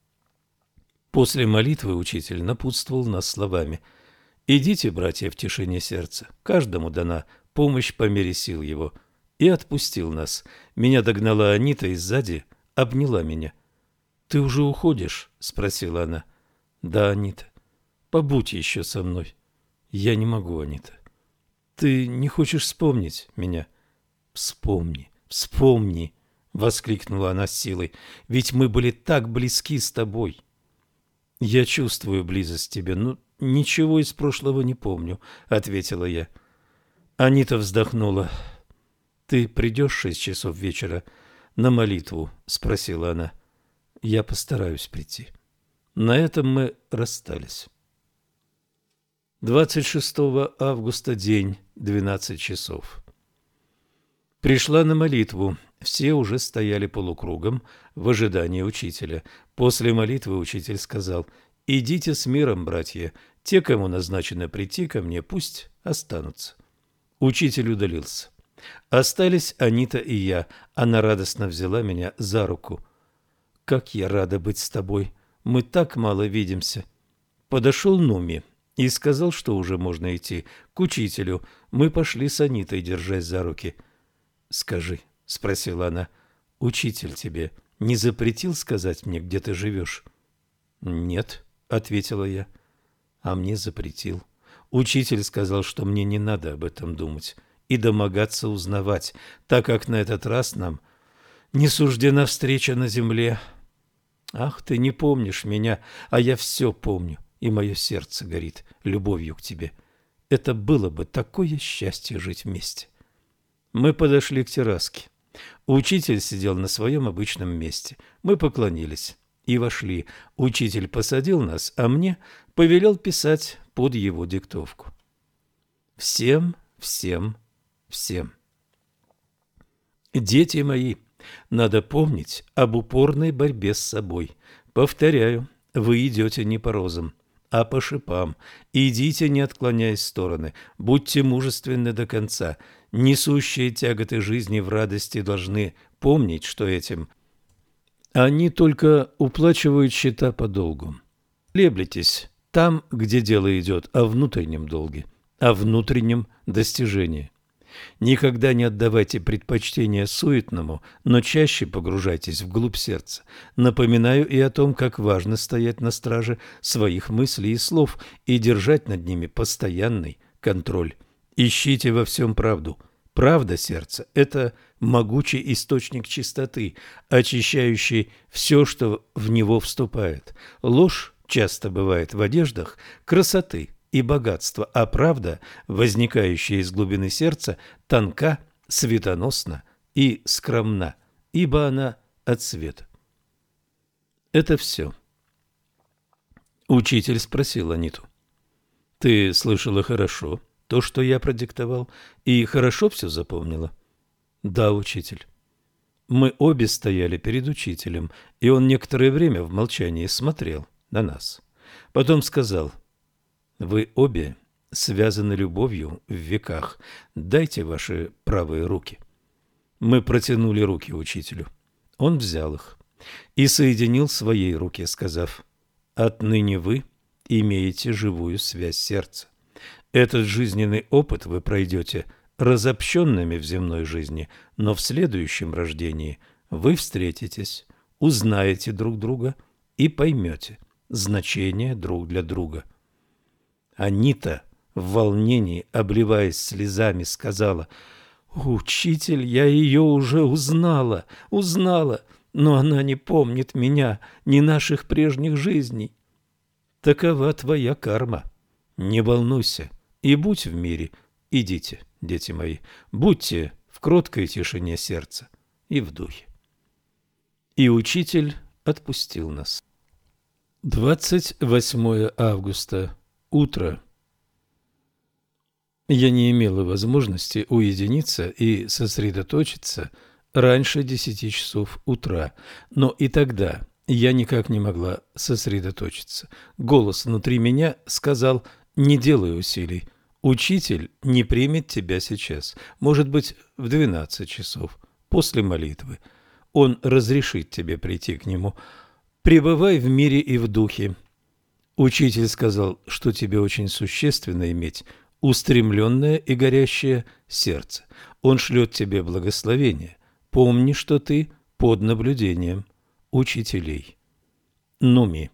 После молитвы учитель напутствовал нас словами: идите, братья, в тишине сердца. Каждому дана помощь по мере сил его. И отпустил нас. Меня догнала Анита и сзади обняла меня. Ты уже уходишь? Спросила она. Да, Анита. Побудь еще со мной. Я не могу, Анита. Ты не хочешь вспомнить меня? Вспомни, вспомни, воскликнула она с силой. Ведь мы были так близки с тобой. Я чувствую близость к тебе, но ничего из прошлого не помню, — ответила я. Анита вздохнула. — Ты придешь в 6 часов вечера на молитву? — спросила она. — Я постараюсь прийти. На этом мы расстались. 26 августа, день, 12 часов. Пришла на молитву. Все уже стояли полукругом в ожидании учителя. После молитвы учитель сказал: «Идите с миром, братья. Те, кому назначено прийти ко мне, пусть останутся». Учитель удалился. Остались Анита и я. Она радостно взяла меня за руку. «Как я рада быть с тобой. Мы так мало видимся». Подошел Нуми и сказал, что уже можно идти к учителю. Мы пошли с Анитой, держась за руки. «Скажи», — спросила она, — «учитель тебе не запретил сказать мне, где ты живешь?» «Нет», — ответила я. «А мне запретил. Учитель сказал, что мне не надо об этом думать и домогаться узнавать, так как на этот раз нам не суждена встреча на земле». «Ах, ты не помнишь меня, а я все помню, и мое сердце горит любовью к тебе. Это было бы такое счастье жить вместе». Мы подошли к терраске. Учитель сидел на своем обычном месте. Мы поклонились и вошли. Учитель посадил нас, а мне повелел писать под его диктовку. Всем, всем, всем. Дети мои, надо помнить об упорной борьбе с собой. Повторяю, вы идете не по розам, а по шипам. Идите, не отклоняясь в стороны. Будьте мужественны до конца. Несущие тяготы жизни в радости должны помнить, что этим они только уплачивают счета по долгу. Колеблетесь там, где дело идет о внутреннем долге, о внутреннем достижении. Никогда не отдавайте предпочтение суетному, но чаще погружайтесь вглубь сердца. Напоминаю и о том, как важно стоять на страже своих мыслей и слов и держать над ними постоянный контроль. Ищите во всем правду. Правда сердца – это могучий источник чистоты, очищающий все, что в него вступает. Ложь часто бывает в одеждах красоты и богатства, а правда, возникающая из глубины сердца, тонка, светоносна и скромна, ибо она от света. Это все. Учитель спросил Аниту: «Ты слышала хорошо то, что я продиктовал, и хорошо все запомнила?» «Да, учитель». Мы обе стояли перед учителем, и он некоторое время в молчании смотрел на нас. Потом сказал: «Вы обе связаны любовью в веках. Дайте ваши правые руки». Мы протянули руки учителю. Он взял их и соединил своей руки, сказав: «Отныне вы имеете живую связь сердца. Этот жизненный опыт вы пройдете разобщенными в земной жизни, но в следующем рождении вы встретитесь, узнаете друг друга и поймете значение друг для друга». Анита в волнении, обливаясь слезами, сказала: «Учитель, я ее уже узнала, но она не помнит меня, ни наших прежних жизней». «Такова твоя карма. Не волнуйся и будь в мире. Идите, дети мои, будьте в кроткой тишине сердца и в духе». И учитель отпустил нас. 28 августа. Утро. Я не имела возможности уединиться и сосредоточиться раньше 10 часов утра, но и тогда я никак не могла сосредоточиться. Голос внутри меня сказал: «Не делай усилий. Учитель не примет тебя сейчас, может быть, в 12 часов, после молитвы. Он разрешит тебе прийти к нему. Пребывай в мире и в духе». Учитель сказал, что тебе очень существенно иметь устремленное и горящее сердце. Он шлет тебе благословение. Помни, что ты под наблюдением учителей. Нуми.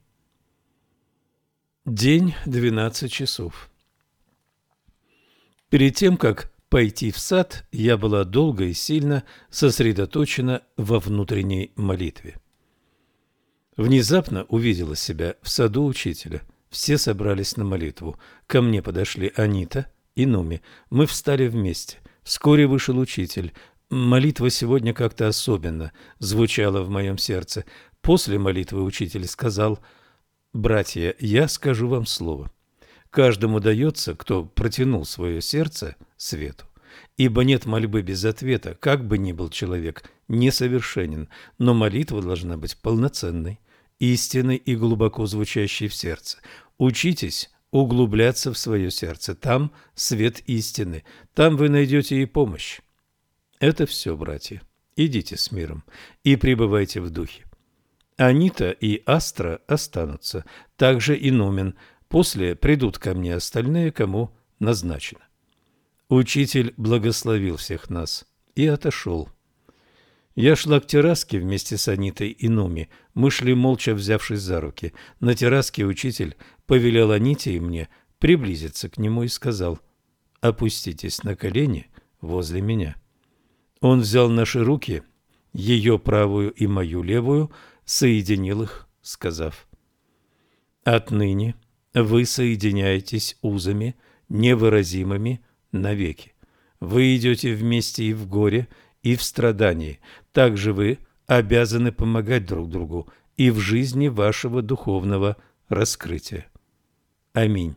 День, 12 часов. Перед тем, как пойти в сад, я была долго и сильно сосредоточена во внутренней молитве. Внезапно увидела себя в саду учителя. Все собрались на молитву. Ко мне подошли Анита и Нуми. Мы встали вместе. Вскоре вышел учитель. Молитва сегодня как-то особенно звучала в моем сердце. После молитвы учитель сказал: «Братья, я скажу вам слово. Каждому дается, кто протянул свое сердце свету. Ибо нет мольбы без ответа, как бы ни был человек несовершенен, но молитва должна быть полноценной, истинной и глубоко звучащей в сердце. Учитесь углубляться в свое сердце, там свет истины, там вы найдете и помощь. Это все, братья. Идите с миром и пребывайте в духе». Анита и Астра останутся, также и Нумен. После придут ко мне остальные, кому назначено. Учитель благословил всех нас и отошел. Я шла к терраске вместе с Анитой и Нуми. Мы шли молча, взявшись за руки. На терраске учитель повелел Аните и мне приблизиться к нему и сказал: «Опуститесь на колени возле меня». Он взял наши руки, ее правую и мою левую, соединил их, сказав: «Отныне вы соединяетесь узами невыразимыми навеки. Вы идете вместе и в горе, и в страдании. Также вы обязаны помогать друг другу и в жизни вашего духовного раскрытия. Аминь».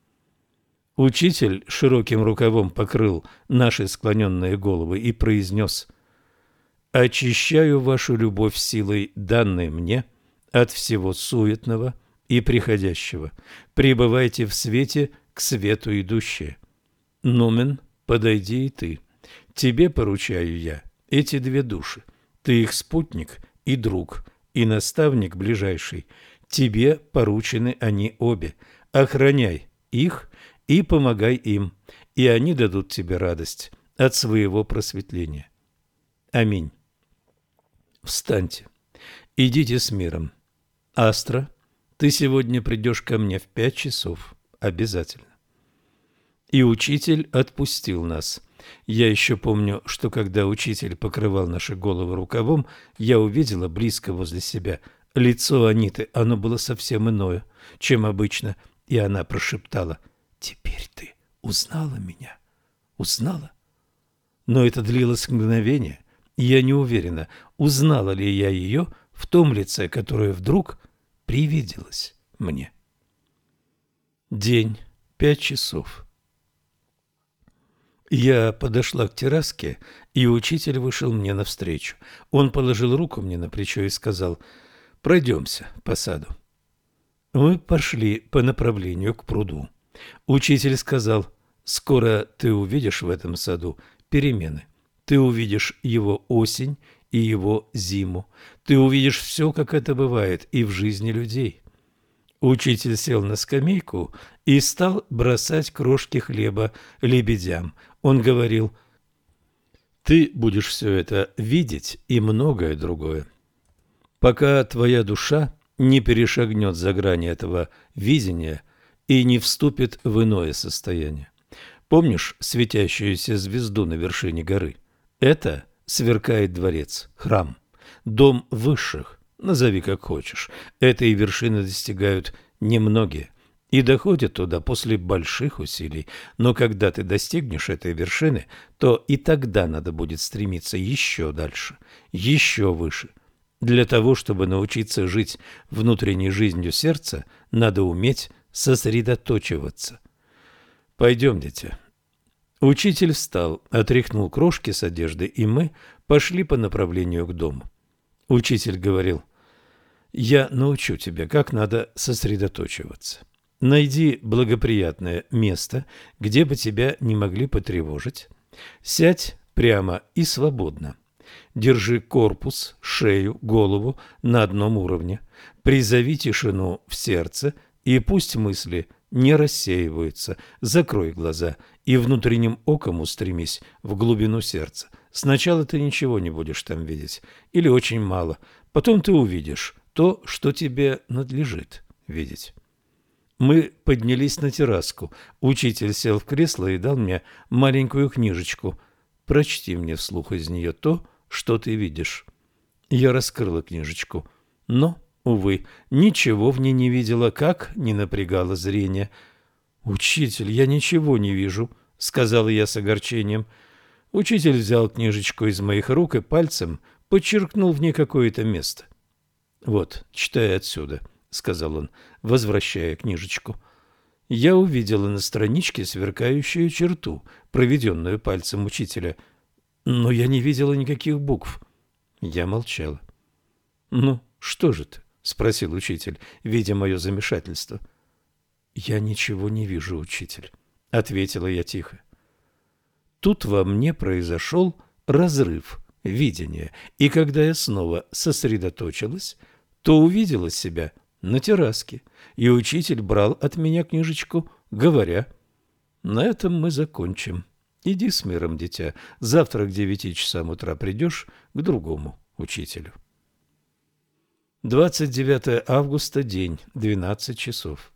Учитель широким рукавом покрыл наши склоненные головы и произнес: «Очищаю вашу любовь силой, данной мне, от всего суетного и приходящего. Пребывайте в свете, к свету идущие. Нумен, подойди и ты. Тебе поручаю я эти две души. Ты их спутник и друг, и наставник ближайший. Тебе поручены они обе. Охраняй их и помогай им, и они дадут тебе радость от своего просветления. Аминь. Встаньте, идите с миром. Астра, ты сегодня придешь ко мне в 5 часов. Обязательно». И учитель отпустил нас. Я еще помню, что когда учитель покрывал наши головы рукавом, я увидела близко возле себя лицо Аниты. Оно было совсем иное, чем обычно, и она прошептала: «Теперь ты узнала меня? Узнала?» Но это длилось мгновение, и я не уверена, узнала ли я ее в том лице, которое вдруг привиделось мне. День, 5 часов. Я подошла к терраске, и учитель вышел мне навстречу. Он положил руку мне на плечо и сказал: «Пройдемся по саду». Мы пошли по направлению к пруду. Учитель сказал: «Скоро ты увидишь в этом саду перемены. Ты увидишь его осень и его зиму. Ты увидишь все, как это бывает и в жизни людей». Учитель сел на скамейку и стал бросать крошки хлеба лебедям. Он говорил: «Ты будешь все это видеть и многое другое. Пока твоя душа не перешагнет за грани этого видения и не вступит в иное состояние. Помнишь светящуюся звезду на вершине горы? Это сверкает дворец, храм, дом высших, назови как хочешь. Этой вершины достигают немногие и доходят туда после больших усилий. Но когда ты достигнешь этой вершины, то и тогда надо будет стремиться еще дальше, еще выше. Для того, чтобы научиться жить внутренней жизнью сердца, надо уметь сосредоточиваться. Пойдем, дитя». Учитель встал, отряхнул крошки с одежды, и мы пошли по направлению к дому. Учитель говорил: «Я научу тебя, как надо сосредоточиваться. Найди благоприятное место, где бы тебя не могли потревожить. Сядь прямо и свободно. Держи корпус, шею, голову на одном уровне. Призови тишину в сердце, и пусть мысли не рассеиваются. Закрой глаза и внутренним оком устремись в глубину сердца. Сначала ты ничего не будешь там видеть, или очень мало. Потом ты увидишь то, что тебе надлежит видеть». Мы поднялись на терраску. Учитель сел в кресло и дал мне маленькую книжечку. «Прочти мне вслух из нее то, что ты видишь». Я раскрыла книжечку, но увы, ничего в ней не видела, как не напрягало зрение. «Учитель, я ничего не вижу», — сказала я с огорчением. Учитель взял книжечку из моих рук и пальцем подчеркнул в ней какое-то место. «Вот, читай отсюда», — сказал он, возвращая книжечку. Я увидела на страничке сверкающую черту, проведенную пальцем учителя, но я не видела никаких букв. Я молчала. «Ну, что же ты?» — спросил учитель, видя мое замешательство. «Я ничего не вижу, учитель», — ответила я тихо. Тут во мне произошел разрыв видения, и когда я снова сосредоточилась, то увидела себя на терраске, и учитель брал от меня книжечку, говоря: «На этом мы закончим. Иди с миром, дитя. Завтра к 9 часам утра придешь к другому учителю». 29 августа, день, 12 часов.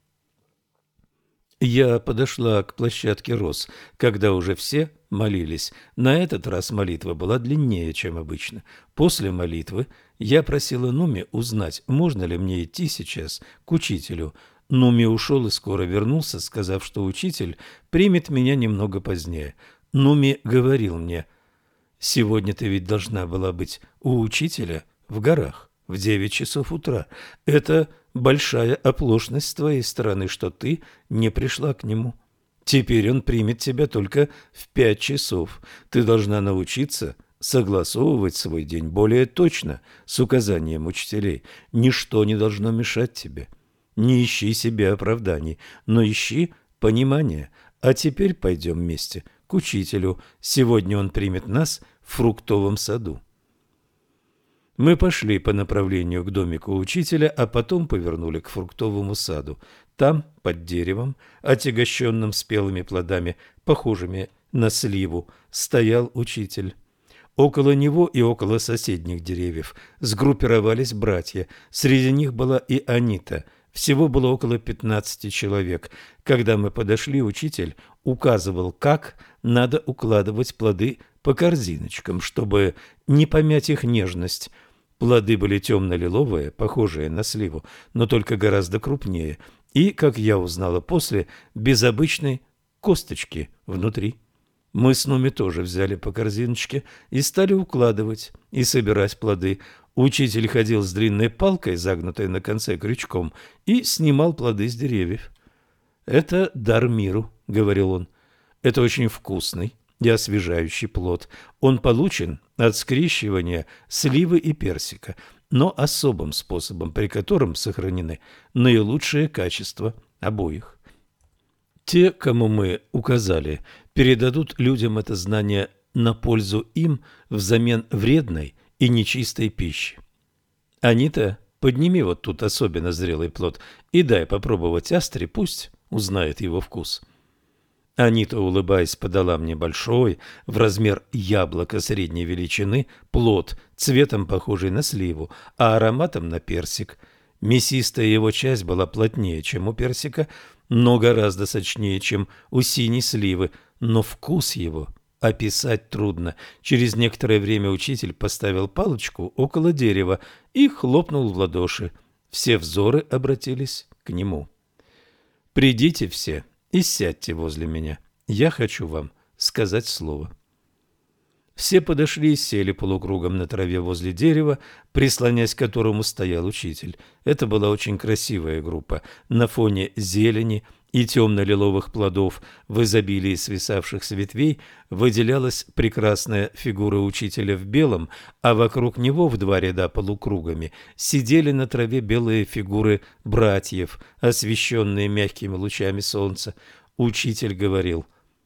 Я подошла к площадке роз, когда уже все молились. На этот раз молитва была длиннее, чем обычно. После молитвы я просила Нуми узнать, можно ли мне идти сейчас к учителю. Нуми ушел и скоро вернулся, сказав, что учитель примет меня немного позднее. Нуми говорил мне: «Сегодня ты ведь должна была быть у учителя в горах в 9 часов утра. Это большая оплошность с твоей стороны, что ты не пришла к нему. Теперь он примет тебя только в 5 часов. Ты должна научиться согласовывать свой день более точно с указанием учителей. Ничто не должно мешать тебе. Не ищи себе оправданий, но ищи понимания. А теперь пойдем вместе к учителю. Сегодня он примет нас в фруктовом саду». Мы пошли по направлению к домику учителя, а потом повернули к фруктовому саду. Там, под деревом, отягощенным спелыми плодами, похожими на сливу, стоял учитель. Около него и около соседних деревьев сгруппировались братья. Среди них была и Анита. Всего было около 15 человек. Когда мы подошли, учитель указывал, как надо укладывать плоды по корзиночкам, чтобы не помять их нежность. Плоды были темно-лиловые, похожие на сливу, но только гораздо крупнее, и, как я узнала после, без обычной косточки внутри. Мы с Нуми тоже взяли по корзиночке и стали укладывать и собирать плоды. Учитель ходил с длинной палкой, загнутой на конце крючком, и снимал плоды с деревьев. «Это дар миру», — говорил он. «Это очень вкусный и освежающий плод. Он получен от скрещивания сливы и персика, но особым способом, при котором сохранены наилучшие качества обоих. Те, кому мы указали, передадут людям это знание на пользу им взамен вредной и нечистой пищи. Анита, подними вот тут особенно зрелый плод и дай попробовать Астре, пусть узнает его вкус». Анита, улыбаясь, подала мне большой, в размер яблока средней величины, плод, цветом похожий на сливу, а ароматом на персик. Мясистая его часть была плотнее, чем у персика, но гораздо сочнее, чем у синей сливы, но вкус его описать трудно. Через некоторое время учитель поставил палочку около дерева и хлопнул в ладоши. Все взоры обратились к нему. «Придите все и сядьте возле меня. Я хочу вам сказать слово». Все подошли и сели полукругом на траве возле дерева, прислонясь к которому стоял учитель. Это была очень красивая группа. На фоне зелени и темно-лиловых плодов в изобилии свисавших с ветвей выделялась прекрасная фигура учителя в белом, а вокруг него в 2 ряда полукругами сидели на траве белые фигуры братьев, освещенные мягкими лучами солнца. Учитель говорил: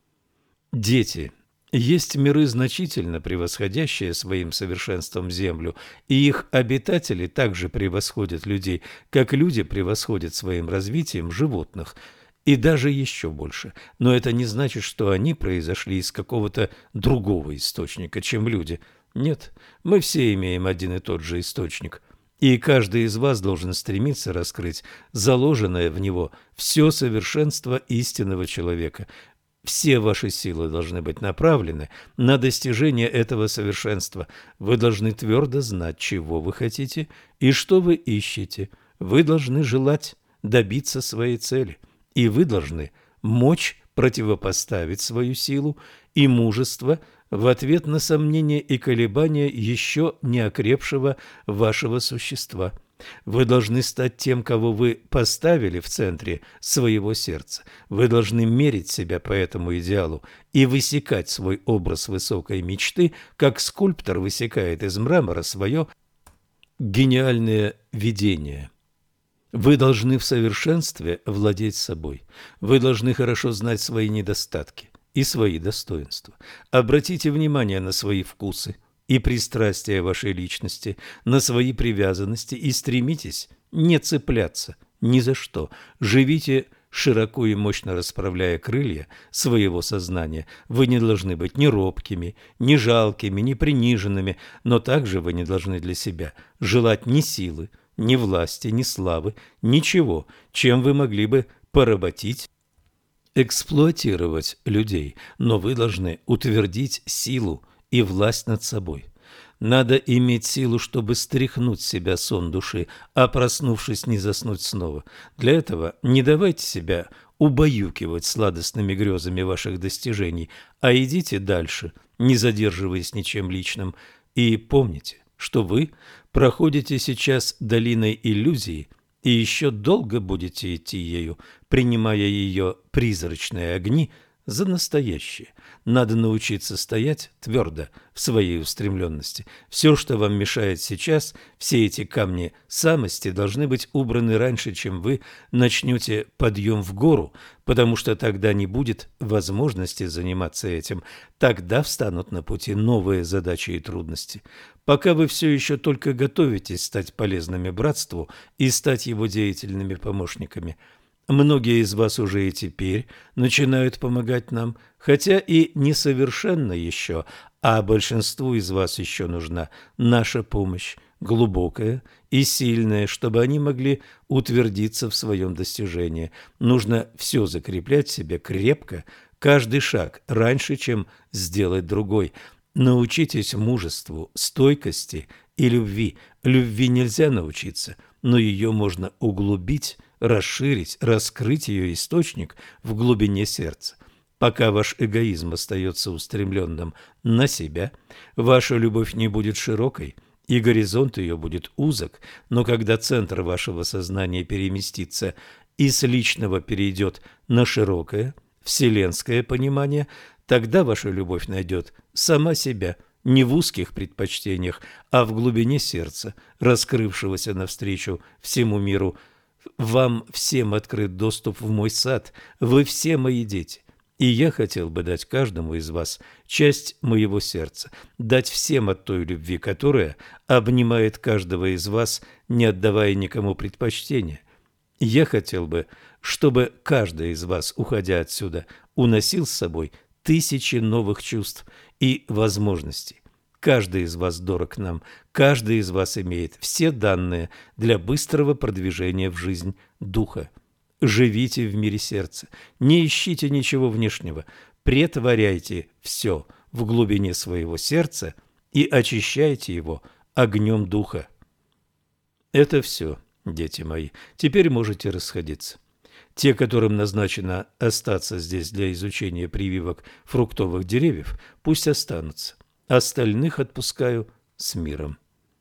«Дети, есть миры, значительно превосходящие своим совершенством Землю, и их обитатели также превосходят людей, как люди превосходят своим развитием животных, и даже еще больше. Но это не значит, что они произошли из какого-то другого источника, чем люди. Нет, мы все имеем один и тот же источник, и каждый из вас должен стремиться раскрыть заложенное в него все совершенство истинного человека. Все ваши силы должны быть направлены на достижение этого совершенства. Вы должны твердо знать, чего вы хотите и что вы ищете. Вы должны желать добиться своей цели, и вы должны мочь противопоставить свою силу и мужество в ответ на сомнения и колебания еще не окрепшего вашего существа. Вы должны стать тем, кого вы поставили в центре своего сердца. Вы должны мерить себя по этому идеалу и высекать свой образ высокой мечты, как скульптор высекает из мрамора свое гениальное видение. Вы должны в совершенстве владеть собой. Вы должны хорошо знать свои недостатки и свои достоинства. Обратите внимание на свои вкусы и пристрастия вашей личности, на свои привязанности и стремитесь не цепляться ни за что. Живите широко и мощно расправляя крылья своего сознания. Вы не должны быть ни робкими, ни жалкими, ни приниженными, но также вы не должны для себя желать ни силы, ни власти, ни славы, ничего, чем вы могли бы поработить, эксплуатировать людей, но вы должны утвердить силу и власть над собой. Надо иметь силу, чтобы стряхнуть с себя сон души, а проснувшись, не заснуть снова. Для этого не давайте себя убаюкивать сладостными грезами ваших достижений, а идите дальше, не задерживаясь ничем личным. И помните, что вы проходите сейчас долиной иллюзии и еще долго будете идти ею, принимая ее призрачные огни за настоящее. Надо научиться стоять твердо в своей устремленности. Все, что вам мешает сейчас, все эти камни самости должны быть убраны раньше, чем вы начнете подъем в гору, потому что тогда не будет возможности заниматься этим. Тогда встанут на пути новые задачи и трудности. Пока вы все еще только готовитесь стать полезными братству и стать его деятельными помощниками, многие из вас уже и теперь начинают помогать нам, хотя и несовершенно еще, а большинству из вас еще нужна наша помощь, глубокая и сильная, чтобы они могли утвердиться в своем достижении. Нужно все закреплять в себе крепко, каждый шаг раньше, чем сделать другой. Научитесь мужеству, стойкости и любви. Любви нельзя научиться, но ее можно углубить, расширить, раскрыть ее источник в глубине сердца. Пока ваш эгоизм остается устремленным на себя, ваша любовь не будет широкой, и горизонт ее будет узок, но когда центр вашего сознания переместится и с личного перейдет на широкое, вселенское понимание, тогда ваша любовь найдет сама себя не в узких предпочтениях, а в глубине сердца, раскрывшегося навстречу всему миру. Вам всем открыт доступ в мой сад, вы все мои дети, и я хотел бы дать каждому из вас часть моего сердца, дать всем от той любви, которая обнимает каждого из вас, не отдавая никому предпочтения. Я хотел бы, чтобы каждый из вас, уходя отсюда, уносил с собой тысячи новых чувств и возможностей. Каждый из вас дорог нам, каждый из вас имеет все данные для быстрого продвижения в жизнь духа. Живите в мире сердца, не ищите ничего внешнего, претворяйте все в глубине своего сердца и очищайте его огнем духа. Это все, дети мои, теперь можете расходиться. Те, которым назначено остаться здесь для изучения прививок фруктовых деревьев, пусть останутся. Остальных отпускаю с миром.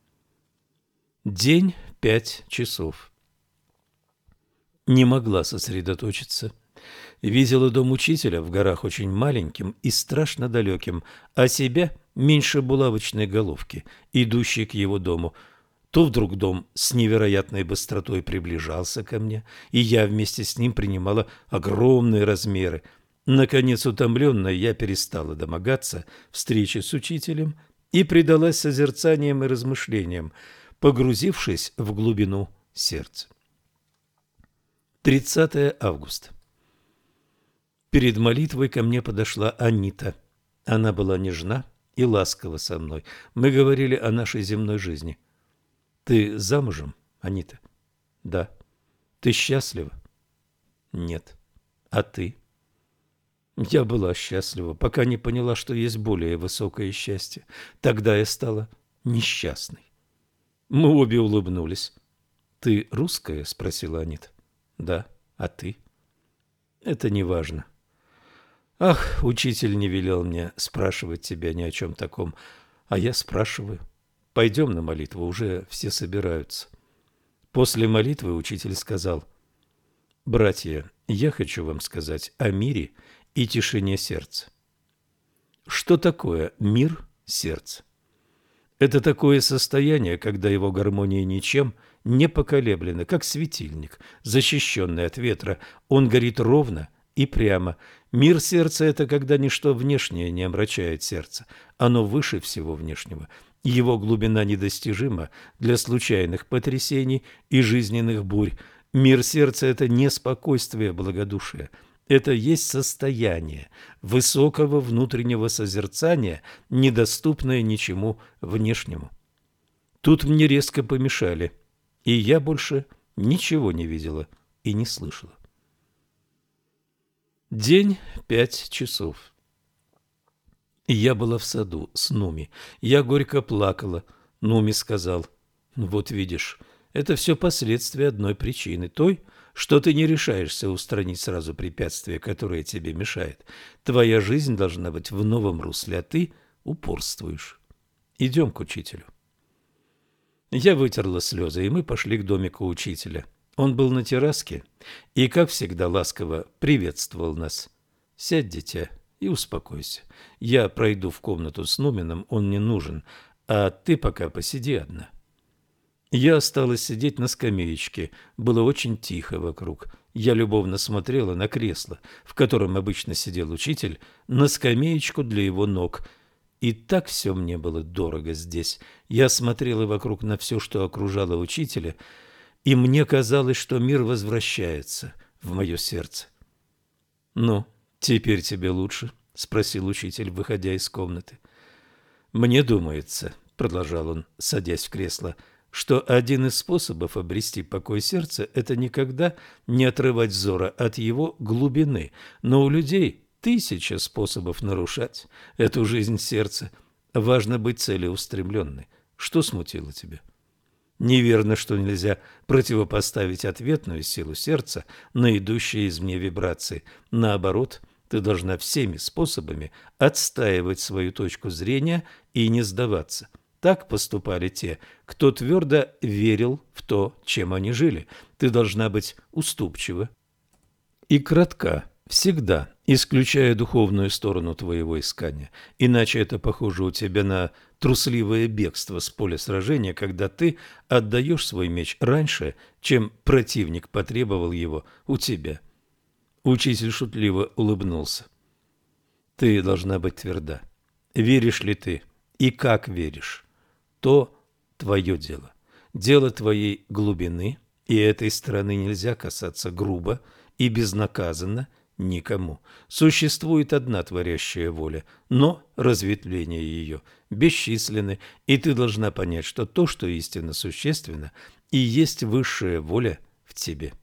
День 5 часов. Не могла сосредоточиться. Видела дом учителя в горах очень маленьким и страшно далеким, а себя меньше булавочной головки, идущей к его дому. То вдруг дом с невероятной быстротой приближался ко мне, и я вместе с ним принимала огромные размеры. Наконец, утомленная, я перестала домогаться встречи с учителем и предалась созерцаниям и размышлениям, погрузившись в глубину сердца. 30 августа. Перед молитвой ко мне подошла Анита. Она была нежна и ласкова со мной. Мы говорили о нашей земной жизни. Ты замужем, Анита? Да. Ты счастлива? Нет. А ты? Я была счастлива, пока не поняла, что есть более высокое счастье. Тогда я стала несчастной. Мы обе улыбнулись. «Ты русская?» – спросила Анита. «Да. А ты?» «Это не важно». «Ах, учитель не велел мне спрашивать тебя ни о чем таком, а я спрашиваю. Пойдем на молитву, уже все собираются». После молитвы учитель сказал: «Братья, я хочу вам сказать о мире и тишине сердца». Что такое мир сердца? Это такое состояние, когда его гармония ничем не поколеблена, как светильник, защищенный от ветра. Он горит ровно и прямо. Мир сердца – это когда ничто внешнее не омрачает сердце. Оно выше всего внешнего. Его глубина недостижима для случайных потрясений и жизненных бурь. Мир сердца – это не спокойствие благодушия. Это есть состояние высокого внутреннего созерцания, недоступное ничему внешнему. Тут мне резко помешали, и я больше ничего не видела и не слышала. День 5 часов. Я была в саду с Нуми. Я горько плакала. Нуми сказал: «Вот видишь, это все последствия одной причины, той, что ты не решаешься устранить сразу препятствие, которое тебе мешает. Твоя жизнь должна быть в новом русле, а ты упорствуешь. Идем к учителю». Я вытерла слезы, и мы пошли к домику учителя. Он был на терраске и, как всегда, ласково приветствовал нас. «Сядь, дитя, и успокойся. Я пройду в комнату с Нумином, он не нужен, а ты пока посиди одна». Я осталась сидеть на скамеечке. Было очень тихо вокруг. Я любовно смотрела на кресло, в котором обычно сидел учитель, на скамеечку для его ног. И так все мне было дорого здесь. Я смотрела вокруг на все, что окружало учителя, и мне казалось, что мир возвращается в мое сердце. «Ну, теперь тебе лучше?» – спросил учитель, выходя из комнаты. «Мне думается», – продолжал он, садясь в кресло, – что один из способов обрести покой сердца – это никогда не отрывать взора от его глубины. Но у людей 1000 способов нарушать эту жизнь сердца. Важно быть целеустремленной. Что смутило тебя? Неверно, что нельзя противопоставить ответную силу сердца на идущие извне вибрации. Наоборот, ты должна всеми способами отстаивать свою точку зрения и не сдаваться. Так поступали те, кто твердо верил в то, чем они жили. Ты должна быть уступчива и кратка, всегда, исключая духовную сторону твоего искания. Иначе это похоже у тебя на трусливое бегство с поля сражения, когда ты отдаешь свой меч раньше, чем противник потребовал его у тебя. Учитель шутливо улыбнулся. Ты должна быть тверда. Веришь ли ты и как веришь? То твое дело. Дело твоей глубины, и этой стороны нельзя касаться грубо и безнаказанно никому. Существует одна творящая воля, но разветвления ее бесчисленны, и ты должна понять, что то, что истинно существенно, и есть высшая воля в тебе.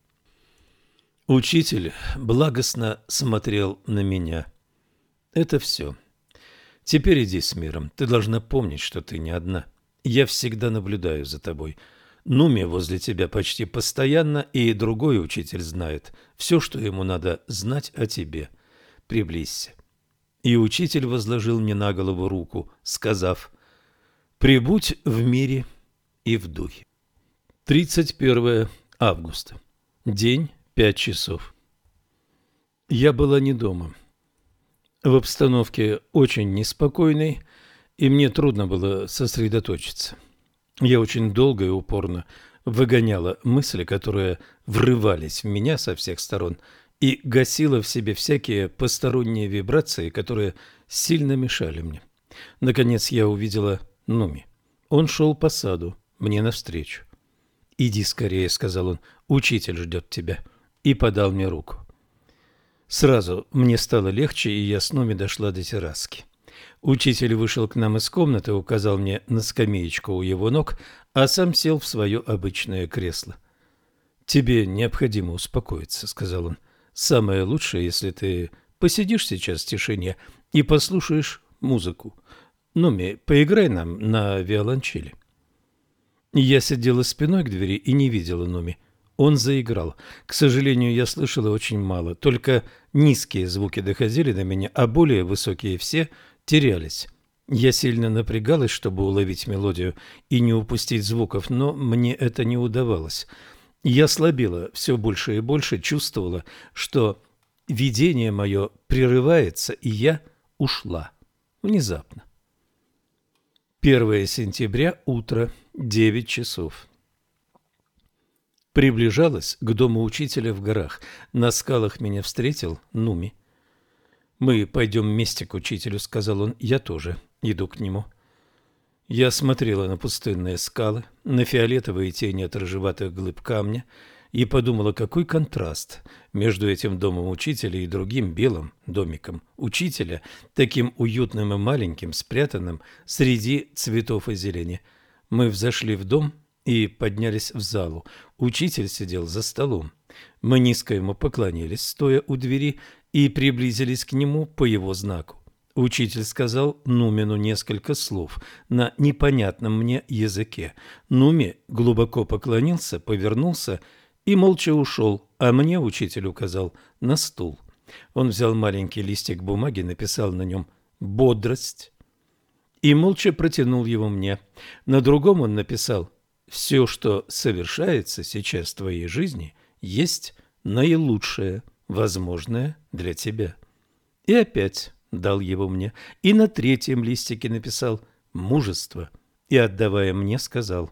Учитель благостно смотрел на меня. Это все. Теперь иди с миром. Ты должна помнить, что ты не одна. Я всегда наблюдаю за тобой. Нуми возле тебя почти постоянно, и другой учитель знает все, что ему надо знать о тебе. Приблизься. И учитель возложил мне на голову руку, сказав: «Пребудь в мире и в духе». 31 августа. День 5 часов. Я была не дома. В обстановке очень неспокойной, и мне трудно было сосредоточиться. Я очень долго и упорно выгоняла мысли, которые врывались в меня со всех сторон, и гасила в себе всякие посторонние вибрации, которые сильно мешали мне. Наконец я увидела Нуми. Он шел по саду мне навстречу. «Иди скорее», — сказал он, — «учитель ждет тебя», и подал мне руку. Сразу мне стало легче, и я с Нуми дошла до терраски. Учитель вышел к нам из комнаты, указал мне на скамеечку у его ног, а сам сел в свое обычное кресло. «Тебе необходимо успокоиться», — сказал он. «Самое лучшее, если ты посидишь сейчас в тишине и послушаешь музыку. Нуми, поиграй нам на виолончели». Я сидела спиной к двери и не видела Нуми. Он заиграл. К сожалению, я слышала очень мало. Только низкие звуки доходили до меня, а более высокие все терялись. Я сильно напрягалась, чтобы уловить мелодию и не упустить звуков, но мне это не удавалось. Я слабела все больше и больше, чувствовала, что видение мое прерывается, и я ушла. Внезапно. 1 сентября, утро, 9 часов. Приближалась к дому учителя в горах. На скалах меня встретил Нуми. «Мы пойдем вместе к учителю», — сказал он. «Я тоже иду к нему». Я смотрела на пустынные скалы, на фиолетовые тени от рыжеватых глыб камня и подумала, какой контраст между этим домом учителя и другим белым домиком учителя, таким уютным и маленьким, спрятанным среди цветов и зелени. Мы взошли в дом и поднялись в залу. Учитель сидел за столом. Мы низко ему поклонились, стоя у двери, и приблизились к нему по его знаку. Учитель сказал Нумину несколько слов на непонятном мне языке. Нуми глубоко поклонился, повернулся и молча ушел, а мне учитель указал на стул. Он взял маленький листик бумаги, написал на нем «Бодрость» и молча протянул его мне. На другом он написал: «Все, что совершается сейчас в твоей жизни, есть наилучшее, возможное для тебя». И опять дал его мне. И на третьем листике написал «Мужество» и, отдавая мне, сказал: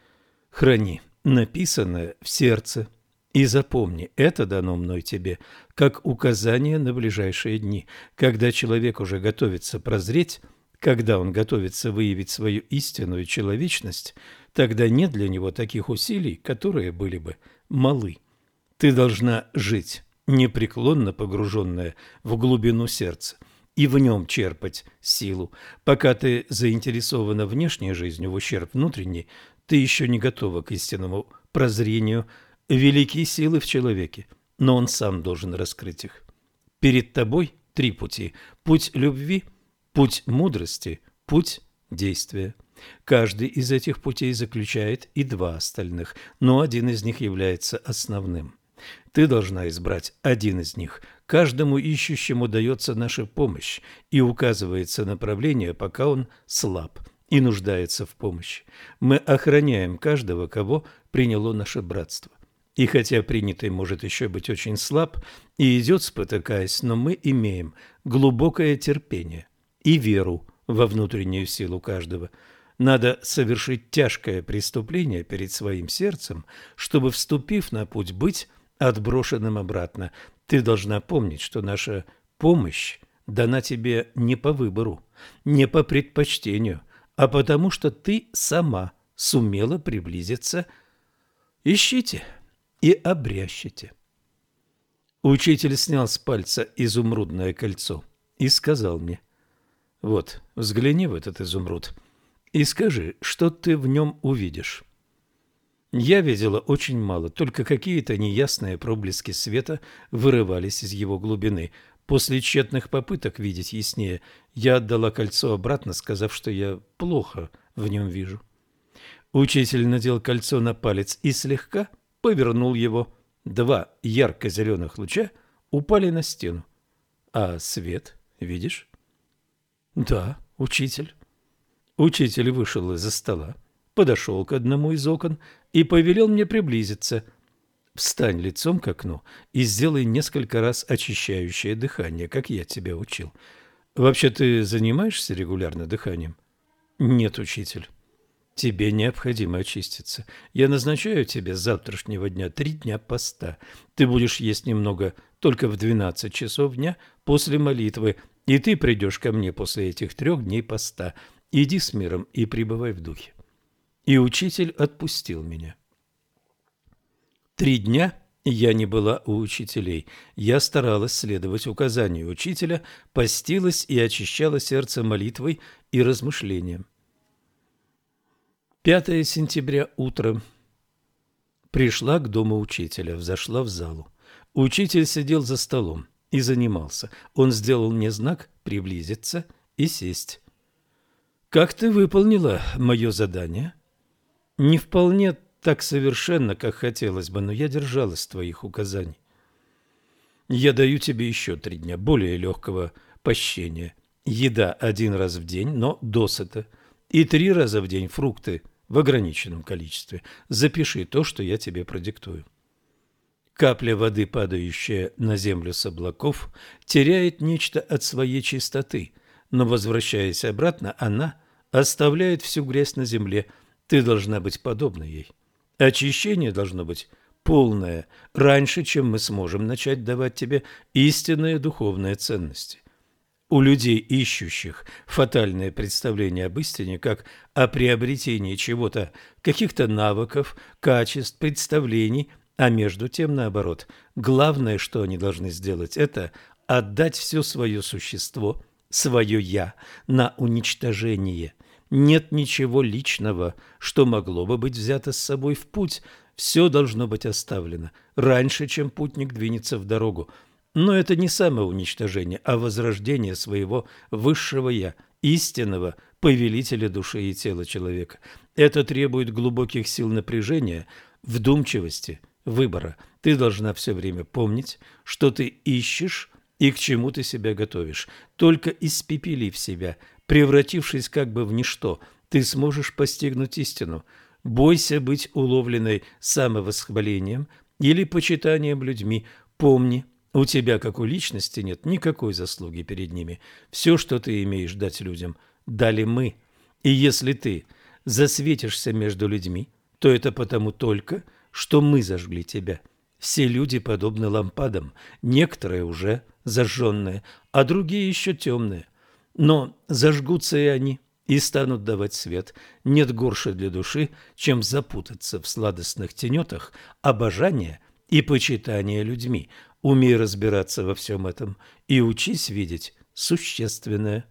«Храни написанное в сердце и запомни, это дано мной тебе как указание на ближайшие дни. Когда человек уже готовится прозреть, когда он готовится выявить свою истинную человечность, тогда нет для него таких усилий, которые были бы малы. Ты должна жить, непреклонно погруженная в глубину сердца, и в нем черпать силу. Пока ты заинтересована внешней жизнью в ущерб внутренней, ты еще не готова к истинному прозрению. Великие силы в человеке, но он сам должен раскрыть их. Перед тобой 3 пути: путь любви, путь мудрости, путь действия. Каждый из этих путей заключает и 2 остальных, но один из них является основным. Ты должна избрать один из них. Каждому ищущему дается наша помощь и указывается направление, пока он слаб и нуждается в помощи. Мы охраняем каждого, кого приняло наше братство. И хотя принятый может еще быть очень слаб и идет спотыкаясь, но мы имеем глубокое терпение и веру во внутреннюю силу каждого. Надо совершить тяжкое преступление перед своим сердцем, чтобы, вступив на путь, быть отброшенным обратно. Ты должна помнить, что наша помощь дана тебе не по выбору, не по предпочтению, а потому что ты сама сумела приблизиться. Ищите и обрящите. Учитель снял с пальца изумрудное кольцо и сказал мне: «Вот, взгляни в этот изумруд и скажи, что ты в нем увидишь». Я видела очень мало, только какие-то неясные проблески света вырывались из его глубины. После тщетных попыток видеть яснее, я отдала кольцо обратно, сказав, что я плохо в нем вижу. Учитель надел кольцо на палец и слегка повернул его. 2 ярко-зеленых луча упали на стену. «А свет видишь?» «Да, учитель». Учитель вышел из-за стола, подошел к одному из окон и повелел мне приблизиться. «Встань лицом к окну и сделай несколько раз очищающее дыхание, как я тебя учил. Вообще ты занимаешься регулярно дыханием?» «Нет, учитель». «Тебе необходимо очиститься. Я назначаю тебе с завтрашнего дня 3 дня поста. Ты будешь есть немного только в 12 часов дня после молитвы, и ты придешь ко мне после этих 3 дней поста. Иди с миром и пребывай в духе». И учитель отпустил меня. 3 дня я не была у учителей. Я старалась следовать указанию учителя, постилась и очищала сердце молитвой и размышлением. 5 сентября, утро. Пришла к дому учителя, взошла в залу. Учитель сидел за столом. и занимался. Он сделал мне знак приблизиться и сесть. «Как ты выполнила мое задание?» «Не вполне так совершенно, как хотелось бы, но я держалась твоих указаний. Я даю тебе еще 3 дня более легкого пощения. Еда 1 раз в день, но досыта. И 3 раза в день фрукты в ограниченном количестве. Запиши то, что я тебе продиктую». Капля воды, падающая на землю с облаков, теряет нечто от своей чистоты, но, возвращаясь обратно, она оставляет всю грязь на земле. Ты должна быть подобна ей. Очищение должно быть полное, раньше, чем мы сможем начать давать тебе истинные духовные ценности. У людей, ищущих фатальное представление об истине, как о приобретении чего-то, каких-то навыков, качеств, представлений, а между тем, наоборот, главное, что они должны сделать, это отдать все свое существо, свое «я» на уничтожение. Нет ничего личного, что могло бы быть взято с собой в путь. Все должно быть оставлено раньше, чем путник двинется в дорогу. Но это не самоуничтожение, а возрождение своего высшего «я», истинного повелителя души и тела человека. Это требует глубоких сил напряжения, вдумчивости, выбора. Ты должна все время помнить, что ты ищешь и к чему ты себя готовишь. Только испепелив себя, превратившись как бы в ничто, ты сможешь постигнуть истину. Бойся быть уловленной самовосхвалением или почитанием людьми. Помни, у тебя, как у личности, нет никакой заслуги перед ними. Все, что ты имеешь дать людям, дали мы. И если ты засветишься между людьми, то это потому только, что мы зажгли тебя. Все люди подобны лампадам, некоторые уже зажженные, а другие еще темные. Но зажгутся и они, и станут давать свет. Нет горше для души, чем запутаться в сладостных тенетах обожания и почитания людьми. Умей разбираться во всем этом и учись видеть существенное.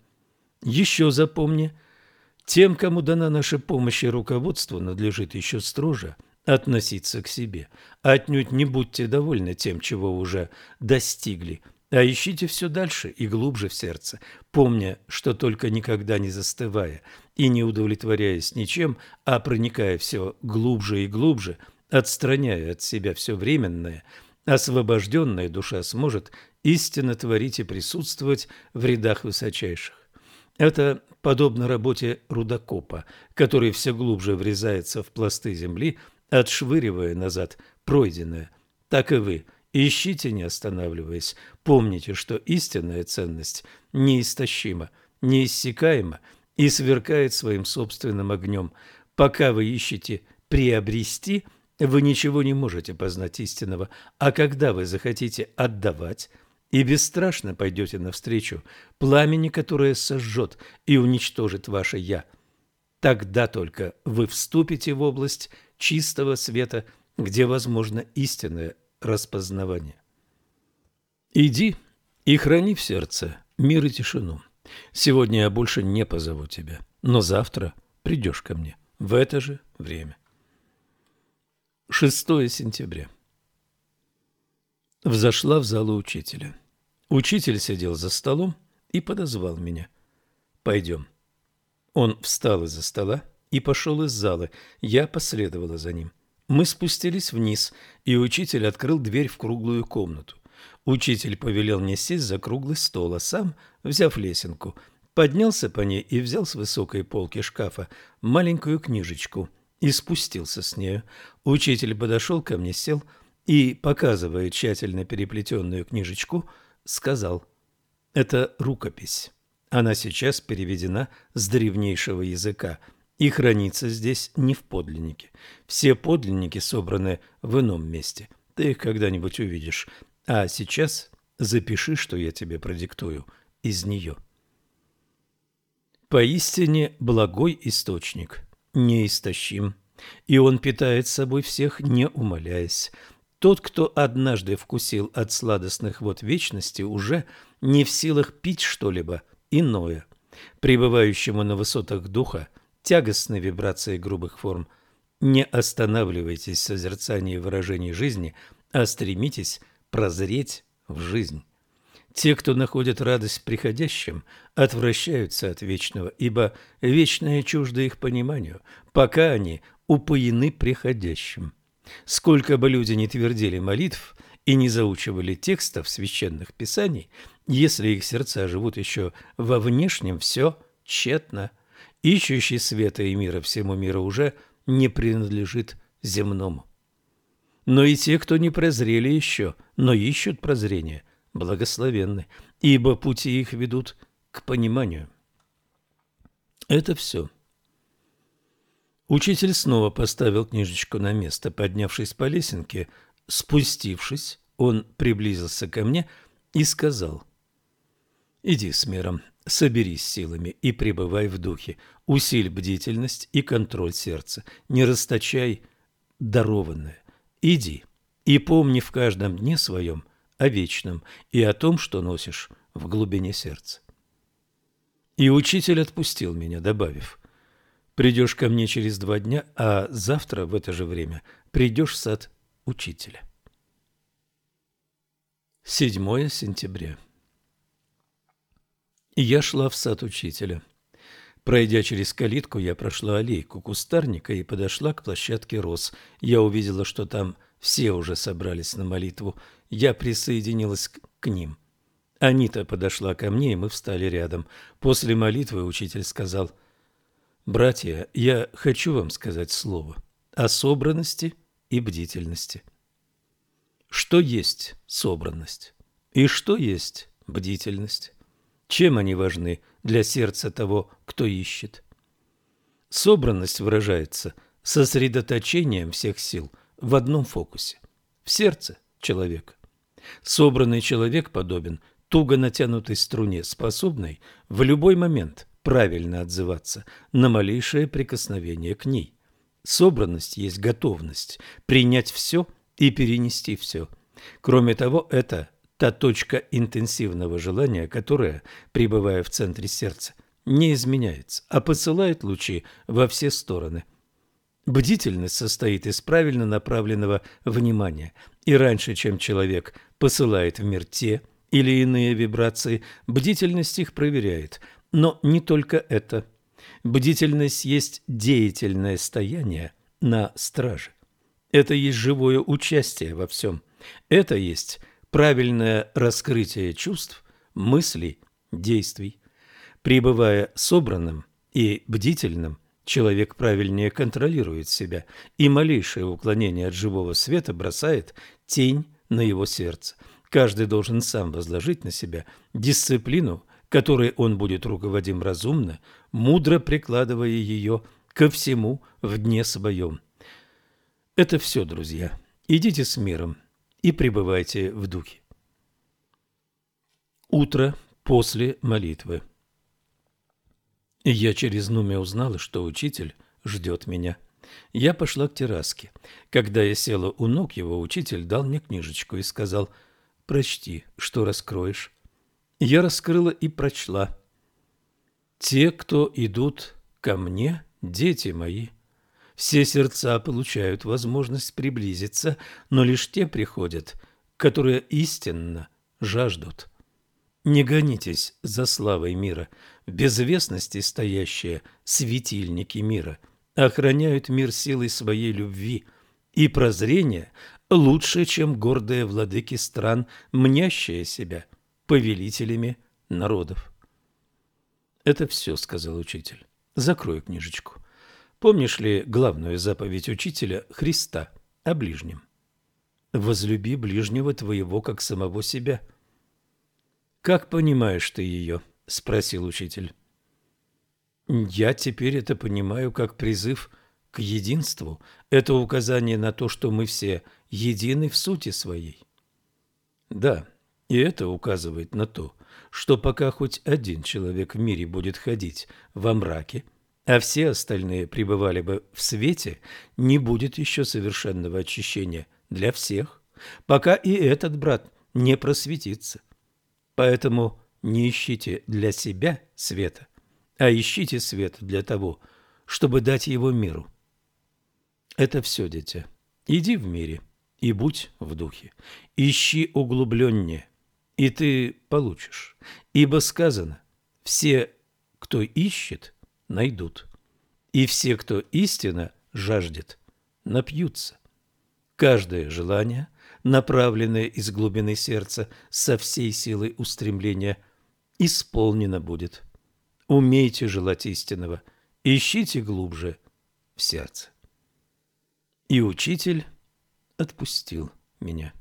Еще запомни, тем, кому дана наша помощь и руководство, надлежит еще строже относиться к себе. Отнюдь не будьте довольны тем, чего уже достигли, а ищите все дальше и глубже в сердце, помня, что только никогда не застывая и не удовлетворяясь ничем, а проникая все глубже и глубже, отстраняя от себя все временное, освобожденная душа сможет истинно творить и присутствовать в рядах высочайших. Это подобно работе рудокопа, который все глубже врезается в пласты земли, отшвыривая назад пройденное. Так и вы ищите, не останавливаясь. Помните, что истинная ценность неистощима, неиссякаема и сверкает своим собственным огнем. Пока вы ищете приобрести, вы ничего не можете познать истинного, а когда вы захотите отдавать и бесстрашно пойдете навстречу пламени, которое сожжет и уничтожит ваше «я», тогда только вы вступите в область чистого света, где возможно истинное распознавание. Иди и храни в сердце мир и тишину. Сегодня я больше не позову тебя, но завтра придешь ко мне в это же время. 6 сентября. Взошла в залу учителя. Учитель сидел за столом и подозвал меня. «Пойдем». Он встал из-за стола и пошел из зала. Я последовала за ним. Мы спустились вниз, и учитель открыл дверь в круглую комнату. Учитель повелел мне сесть за круглый стол, а сам, взяв лесенку, поднялся по ней и взял с высокой полки шкафа маленькую книжечку и спустился с нею. Учитель подошел ко мне, сел и, показывая тщательно переплетенную книжечку, сказал: «Это рукопись. Она сейчас переведена с древнейшего языка и хранится здесь не в подлиннике. Все подлинники собраны в ином месте. Ты их когда-нибудь увидишь. А сейчас запиши, что я тебе продиктую из нее». Поистине благой источник неистощим, и он питает собой всех, не умаляясь. Тот, кто однажды вкусил от сладостных вод вечности, уже не в силах пить что-либо иное. Пребывающему на высотах духа тягостны вибрации грубых форм. Не останавливайтесь в созерцании выражений жизни, а стремитесь прозреть в жизнь. Те, кто находит радость в приходящем, отвращаются от вечного, ибо вечное чуждо их пониманию, пока они упоены приходящим. Сколько бы люди ни твердили молитв и не заучивали текстов священных писаний, если их сердца живут еще во внешнем, все тщетно. Ищущий света и мира всему миру уже не принадлежит земному. Но и те, кто не прозрели еще, но ищут прозрения, благословенны, ибо пути их ведут к пониманию. Это все. Учитель снова поставил книжечку на место. Поднявшись по лесенке, спустившись, он приблизился ко мне и сказал: «Иди с миром, соберись силами и пребывай в духе, усиль бдительность и контроль сердца, не расточай дарованное. Иди и помни в каждом дне своем о вечном и о том, что носишь в глубине сердца». И учитель отпустил меня, добавив: «Придешь ко мне через 2 дня, а завтра в это же время придешь в сад учителя». 7 сентября. Я шла в сад учителя. Пройдя через калитку, я прошла аллейку кустарника и подошла к площадке роз. Я увидела, что там все уже собрались на молитву. Я присоединилась к ним. Анита подошла ко мне, и мы встали рядом. После молитвы учитель сказал: «Братья, я хочу вам сказать слово о собранности и бдительности». Что есть собранность и что есть бдительность? Чем они важны для сердца того, кто ищет? Собранность выражается сосредоточением всех сил в одном фокусе – в сердце человека. Собранный человек подобен туго натянутой струне, способной в любой момент правильно отзываться на малейшее прикосновение к ней. Собранность есть готовность принять все и перенести все. Кроме того, это та точка интенсивного желания, которая, пребывая в центре сердца, не изменяется, а посылает лучи во все стороны. Бдительность состоит из правильно направленного внимания, и раньше, чем человек посылает в мир те или иные вибрации, бдительность их проверяет. Но не только это. Бдительность есть деятельное стояние на страже. Это есть живое участие во всем. Это есть правильное раскрытие чувств, мыслей, действий. Пребывая собранным и бдительным, человек правильнее контролирует себя, и малейшее уклонение от живого света бросает тень на его сердце. Каждый должен сам возложить на себя дисциплину, которой он будет руководим разумно, мудро прикладывая ее ко всему в дне своем. Это все, друзья. Идите с миром и пребывайте в духе. Утро после молитвы. Я через Нуме узнала, что учитель ждет меня. Я пошла к терраске. Когда я села у ног его, учитель дал мне книжечку и сказал: «Прочти, что раскроешь». Я раскрыла и прочла: «Те, кто идут ко мне, дети мои». Все сердца получают возможность приблизиться, но лишь те приходят, которые истинно жаждут. Не гонитесь за славой мира. В безвестности стоящие светильники мира охраняют мир силой своей любви, и прозрение лучше, чем гордые владыки стран, мнящие себя повелителями народов. «Это все», — сказал учитель. «Закрою книжечку. Помнишь ли главную заповедь учителя Христа о ближнем? Возлюби ближнего твоего, как самого себя». «Как понимаешь ты ее?» – спросил учитель. «Я теперь это понимаю как призыв к единству. Это указание на то, что мы все едины в сути своей». «Да, и это указывает на то, что пока хоть один человек в мире будет ходить во мраке, а все остальные пребывали бы в свете, не будет еще совершенного очищения для всех, пока и этот брат не просветится. Поэтому не ищите для себя света, а ищите света для того, чтобы дать его миру. Это все, дитя. Иди в мире и будь в духе. Ищи углубленнее и ты получишь. Ибо сказано: все, кто ищет, найдут, и все, кто истинно жаждет, напьются. Каждое желание, направленное из глубины сердца со всей силой устремления, исполнено будет. Умейте желать истинного, ищите глубже в сердце. И учитель отпустил меня.